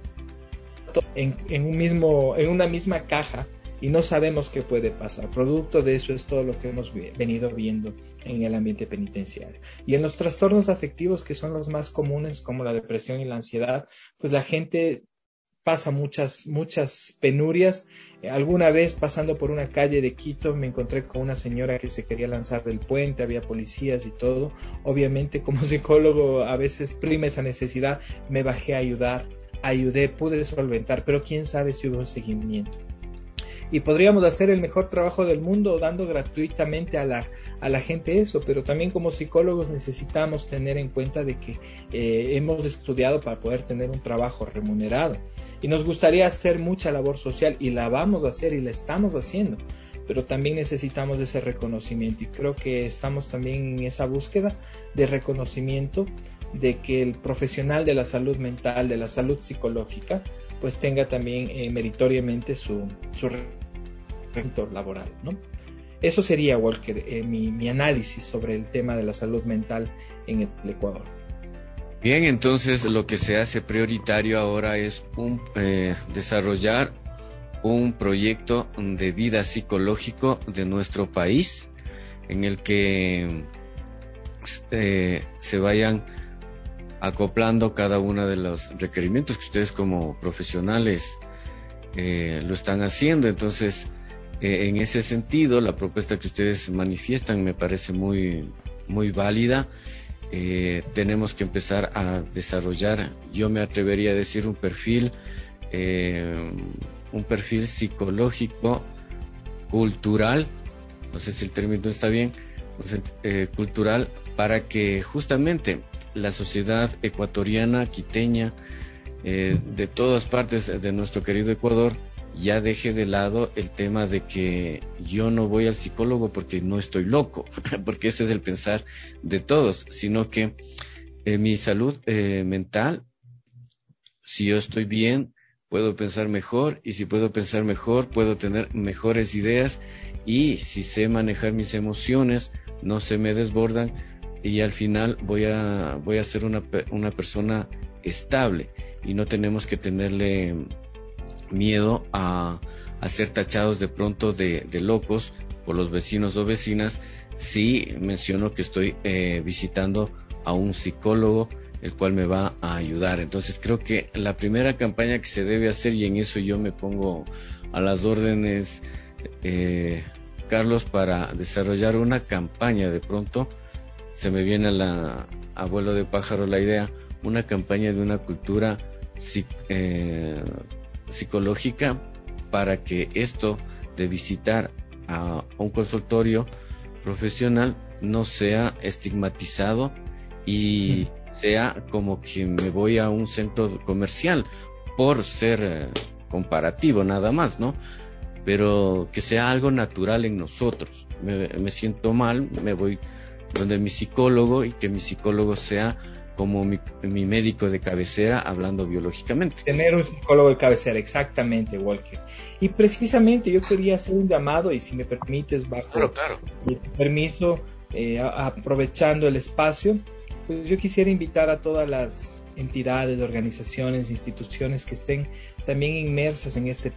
en, en un mismo, en una misma caja y no sabemos qué puede pasar. Producto de eso es todo lo que hemos venido viendo en el ambiente penitenciario. Y en los trastornos afectivos, que son los más comunes, como la depresión y la ansiedad, pues la gente pasa muchas, muchas penurias. Alguna vez pasando por una calle de Quito me encontré con una señora que se quería lanzar del puente, había policías y todo. Obviamente como psicólogo a veces prima esa necesidad, me bajé a ayudar, ayudé, pude solventar, pero quién sabe si hubo un seguimiento. Y podríamos hacer el mejor trabajo del mundo dando gratuitamente a la, a la gente eso, pero también como psicólogos necesitamos tener en cuenta de que eh, hemos estudiado para poder tener un trabajo remunerado. Y nos gustaría hacer mucha labor social, y la vamos a hacer y la estamos haciendo, pero también necesitamos ese reconocimiento, y creo que estamos también en esa búsqueda de reconocimiento de que el profesional de la salud mental, de la salud psicológica, pues tenga también eh, meritoriamente su, su retorno laboral, ¿no? Eso sería, Walker, eh, mi, mi análisis sobre el tema de la salud mental en el Ecuador. Bien, entonces lo que se hace prioritario ahora es un, eh, desarrollar un proyecto de vida psicológico de nuestro país, en el que eh, se vayan acoplando cada uno de los requerimientos que ustedes como profesionales eh, lo están haciendo. Entonces, eh, en ese sentido, la propuesta que ustedes manifiestan me parece muy, muy válida. Eh, tenemos que empezar a desarrollar, yo me atrevería a decir, un perfil, eh, un perfil psicológico, cultural, no sé si el término está bien, pues, eh, cultural, para que justamente la sociedad ecuatoriana, quiteña, eh, de todas partes de nuestro querido Ecuador, ya deje de lado el tema de que yo no voy al psicólogo porque no estoy loco, porque ese es el pensar de todos, sino que eh, mi salud eh, mental, si yo estoy bien, puedo pensar mejor, y si puedo pensar mejor, puedo tener mejores ideas, y si sé manejar mis emociones, no se me desbordan, y al final voy a voy a ser una, una persona estable, y no tenemos que tenerle miedo a, a ser tachados de pronto de, de locos por los vecinos o vecinas si menciono que estoy eh, visitando a un psicólogo, el cual me va a ayudar. Entonces creo que la primera campaña que se debe hacer, y en eso yo me pongo a las órdenes, eh, Carlos, para desarrollar una campaña, de pronto se me viene a la abuelo de pájaro la idea, una campaña de una cultura psic, eh, psicológica, para que esto de visitar a un consultorio profesional no sea estigmatizado y sea como que me voy a un centro comercial por ser eh, comparativo nada más, ¿no? Pero que sea algo natural en nosotros. Me, me siento mal, me voy donde mi psicólogo, y que mi psicólogo sea como mi, mi médico de cabecera, hablando biológicamente. Tener un psicólogo de cabecera, exactamente, Walker. Y precisamente yo quería hacer un llamado, y si me permites, bajo claro, claro. mi permiso, eh, a, aprovechando el espacio, pues yo quisiera invitar a todas las entidades, organizaciones, instituciones que estén también inmersas en este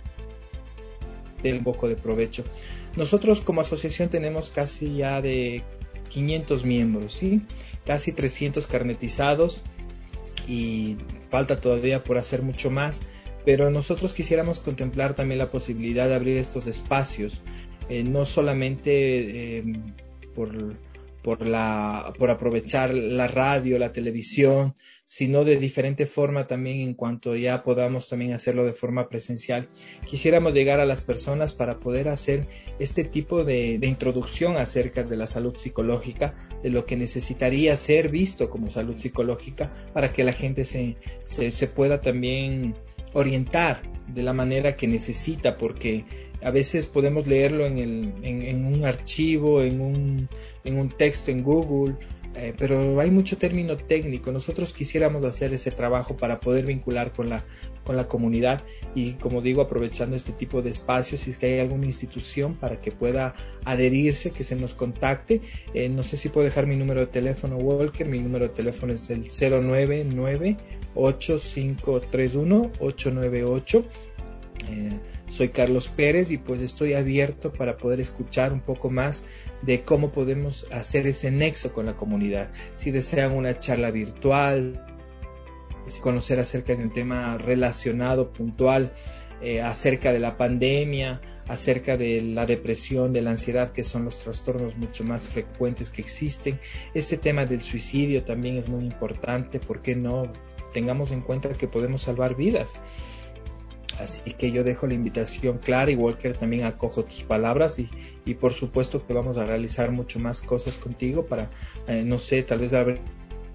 del un poco de provecho. Nosotros como asociación tenemos casi ya de quinientos miembros, ¿sí? Casi trescientos carnetizados, y falta todavía por hacer mucho más, pero nosotros quisiéramos contemplar también la posibilidad de abrir estos espacios, eh, no solamente eh, por, por, la, por aprovechar la radio, la televisión, sino de diferente forma también, en cuanto ya podamos también hacerlo de forma presencial. Quisiéramos llegar a las personas para poder hacer este tipo de, de introducción acerca de la salud psicológica, de lo que necesitaría ser visto como salud psicológica, para que la gente se, se, se pueda también orientar de la manera que necesita, porque a veces podemos leerlo en, el, en, en un archivo, en un, en un texto en Google, Eh, pero hay mucho término técnico. Nosotros quisiéramos hacer ese trabajo para poder vincular con la, con la comunidad y, como digo, aprovechando este tipo de espacios, si es que hay alguna institución para que pueda adherirse, que se nos contacte. Eh, no sé si puedo dejar mi número de teléfono, Walker. Mi número de teléfono es el cero nueve nueve ocho cinco tres uno ocho nueve ocho. Eh, soy Carlos Pérez y pues estoy abierto para poder escuchar un poco más de cómo podemos hacer ese nexo con la comunidad. Si desean una charla virtual, conocer acerca de un tema relacionado, puntual, eh, acerca de la pandemia, acerca de la depresión, de la ansiedad, que son los trastornos mucho más frecuentes que existen. Este tema del suicidio también es muy importante. ¿Por qué no? Tengamos en cuenta que podemos salvar vidas. Así que yo dejo la invitación clara y Walker, también acojo tus palabras y, y por supuesto que vamos a realizar mucho más cosas contigo para, eh, no sé, tal vez hablar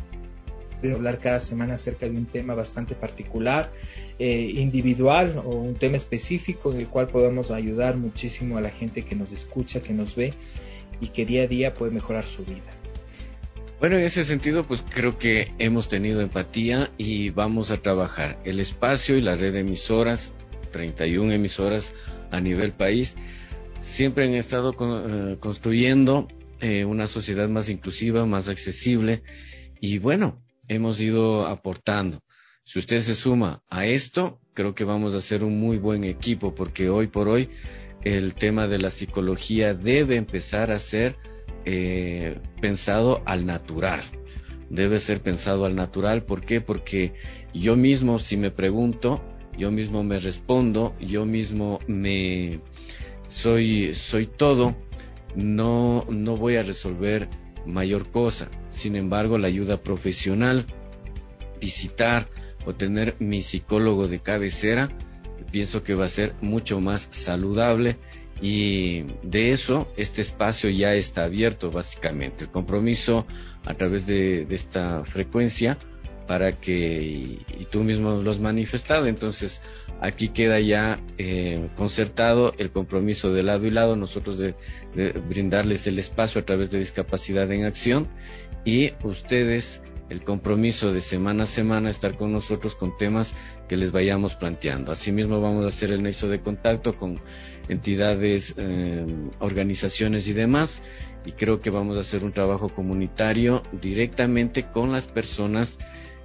cada semana acerca de un tema bastante particular, eh, individual o un tema específico en el cual podamos ayudar muchísimo a la gente que nos escucha, que nos ve y que día a día puede mejorar su vida. Bueno, en ese sentido, pues creo que hemos tenido empatía y vamos a trabajar. El espacio y la red de emisoras, treinta y una emisoras a nivel país, siempre han estado con, eh, construyendo eh, una sociedad más inclusiva, más accesible y bueno, hemos ido aportando. Si usted se suma a esto, creo que vamos a hacer un muy buen equipo porque hoy por hoy el tema de la psicología debe empezar a ser Eh, pensado al natural, debe ser pensado al natural. ¿Por qué? Porque yo mismo, si me pregunto, yo mismo me respondo, yo mismo me soy soy todo, no no voy a resolver mayor cosa. Sin embargo, la ayuda profesional, visitar o tener mi psicólogo de cabecera, pienso que va a ser mucho más saludable. Y de eso, este espacio ya está abierto básicamente. El compromiso a través de, de esta frecuencia para que, y, y tú mismo lo has manifestado, entonces aquí queda ya eh, concertado el compromiso de lado y lado, nosotros de, de brindarles el espacio a través de Discapacidad en Acción y ustedes el compromiso de semana a semana estar con nosotros con temas que les vayamos planteando. Asimismo vamos a hacer el nexo de contacto con entidades, eh, organizaciones y demás, y creo que vamos a hacer un trabajo comunitario directamente con las personas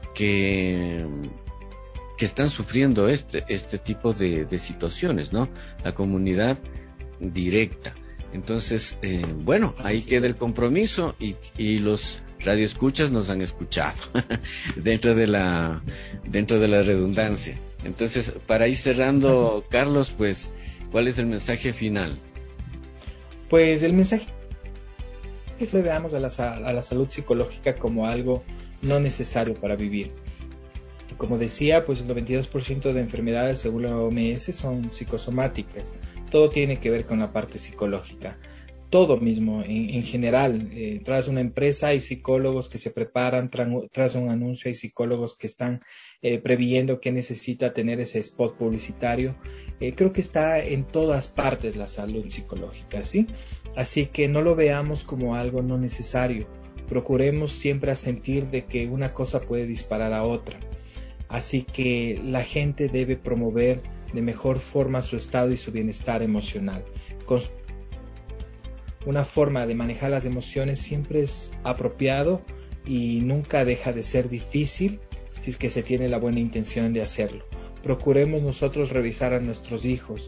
que que están sufriendo este este tipo de, de situaciones, ¿no? La comunidad directa. Entonces, eh, bueno, ahí queda el compromiso y, y los radioescuchas nos han escuchado dentro de la dentro de la redundancia. Entonces, para ir cerrando, Carlos, pues, ¿cuál es el mensaje final? Pues el mensaje es que veamos a la, a la salud psicológica como algo no necesario para vivir. Como decía, pues el noventa y dos por ciento de enfermedades según la O M S son psicosomáticas. Todo tiene que ver con la parte psicológica. Todo mismo, en, en general, eh, tras una empresa hay psicólogos que se preparan, tras, tras un anuncio hay psicólogos que están eh, previendo que necesita tener ese spot publicitario. Eh, creo que está en todas partes la salud psicológica, ¿sí? Así que no lo veamos como algo no necesario. Procuremos siempre a sentir de que una cosa puede disparar a otra. Así que la gente debe promover de mejor forma su estado y su bienestar emocional. Con una forma de manejar las emociones siempre es apropiado y nunca deja de ser difícil si es que se tiene la buena intención de hacerlo. Procuremos nosotros revisar a nuestros hijos.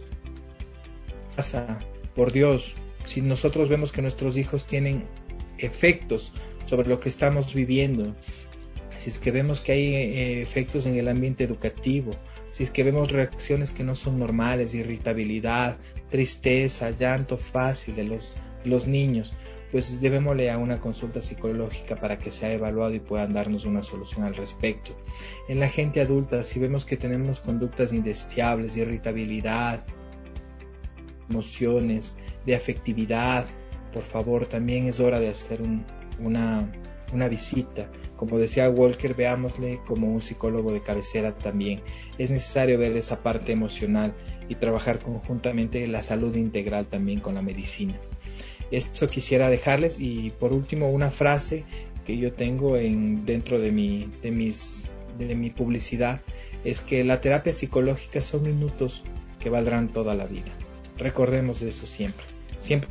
Pasa, por Dios, si nosotros vemos que nuestros hijos tienen efectos sobre lo que estamos viviendo, si es que vemos que hay eh, efectos en el ambiente educativo, si es que vemos reacciones que no son normales, irritabilidad, tristeza, llanto fácil de los, los niños, pues debémosle a una consulta psicológica para que sea evaluado y puedan darnos una solución al respecto. En la gente adulta, si vemos que tenemos conductas indeseables, irritabilidad, emociones, de afectividad, por favor, también es hora de hacer un, una, una visita. Como decía Walker, veámosle como un psicólogo de cabecera también. Es necesario ver esa parte emocional y trabajar conjuntamente la salud integral también con la medicina. Eso quisiera dejarles y por último una frase que yo tengo en, dentro de mi, de, mis, de mi publicidad es que la terapia psicológica son minutos que valdrán toda la vida. Recordemos eso siempre, siempre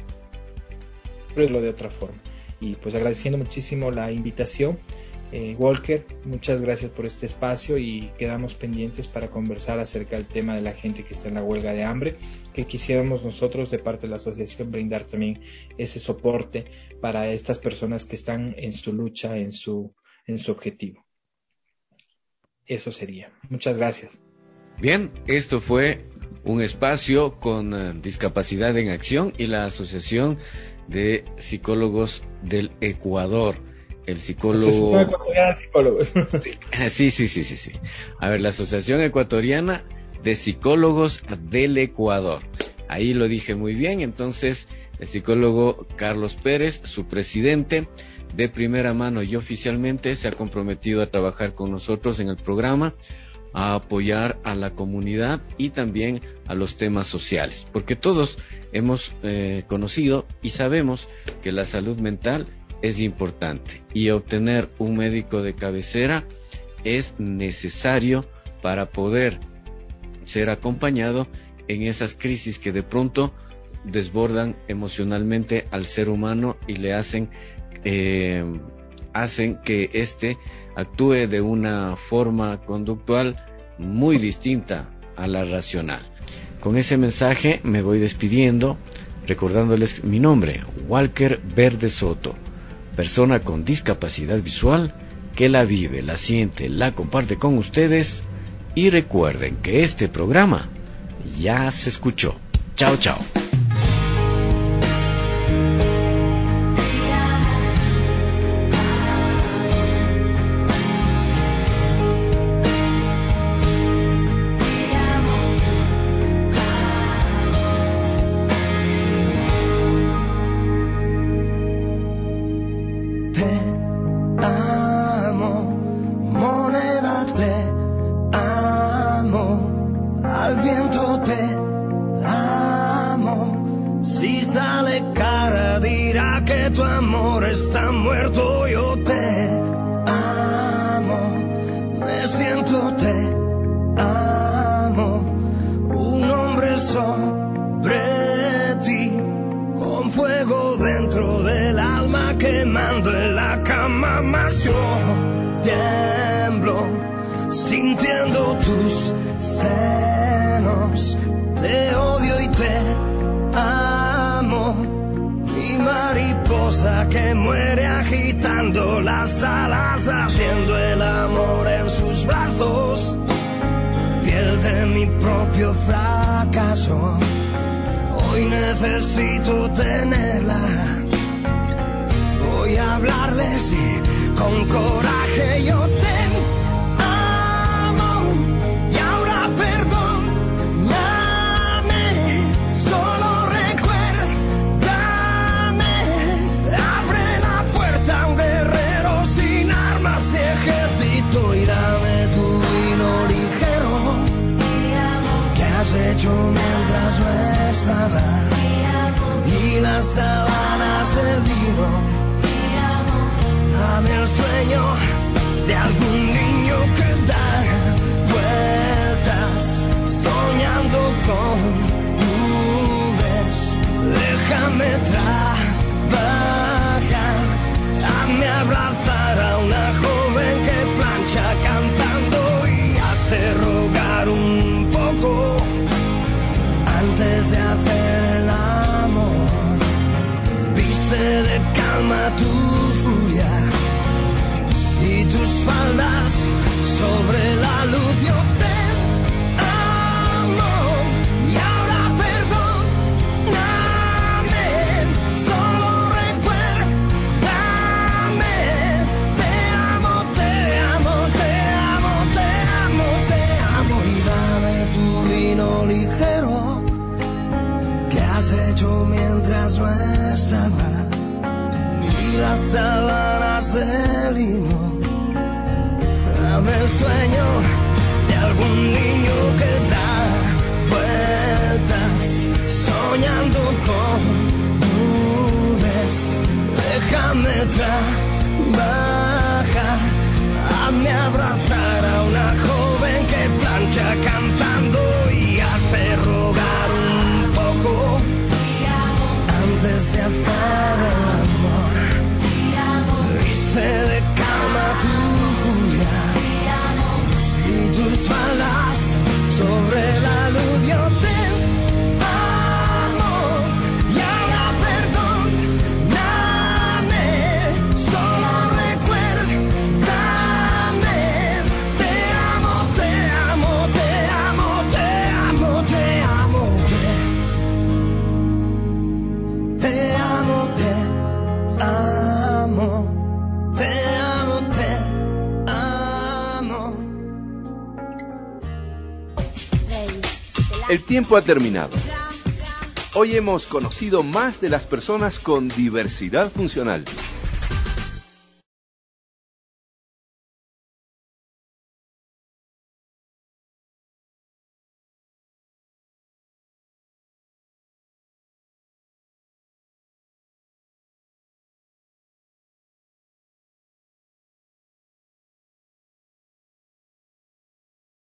es lo de otra forma. Y pues agradeciendo muchísimo la invitación, eh, Walker, muchas gracias por este espacio y quedamos pendientes para conversar acerca del tema de la gente que está en la huelga de hambre, que quisiéramos nosotros de parte de la asociación brindar también ese soporte para estas personas que están en su lucha, en su, en su objetivo. Eso sería. Muchas gracias. Bien, esto fue un espacio con uh, Discapacidad en Acción y la Asociación de Psicólogos del Ecuador. El psicólogo... Asociación Ecuatoriana de Psicólogos. Sí, sí, sí, sí, sí. A ver, la Asociación Ecuatoriana de Psicólogos del Ecuador. Ahí lo dije muy bien. Entonces, el psicólogo Carlos Pérez, su presidente, de primera mano y oficialmente se ha comprometido a trabajar con nosotros en el programa, a apoyar a la comunidad y también a los temas sociales, porque todos hemos eh, conocido y sabemos que la salud mental es importante y obtener un médico de cabecera es necesario para poder ser acompañado en esas crisis que de pronto desbordan emocionalmente al ser humano y le hacen eh, hacen que éste actúe de una forma conductual muy distinta a la racional. Con ese mensaje me voy despidiendo, recordándoles mi nombre, Walker Verde Soto, persona con discapacidad visual que la vive, la siente, la comparte con ustedes y recuerden que este programa ya se escuchó. Chao, chao. Déjame trabajar. El tiempo ha terminado. Hoy hemos conocido más de las personas con diversidad funcional.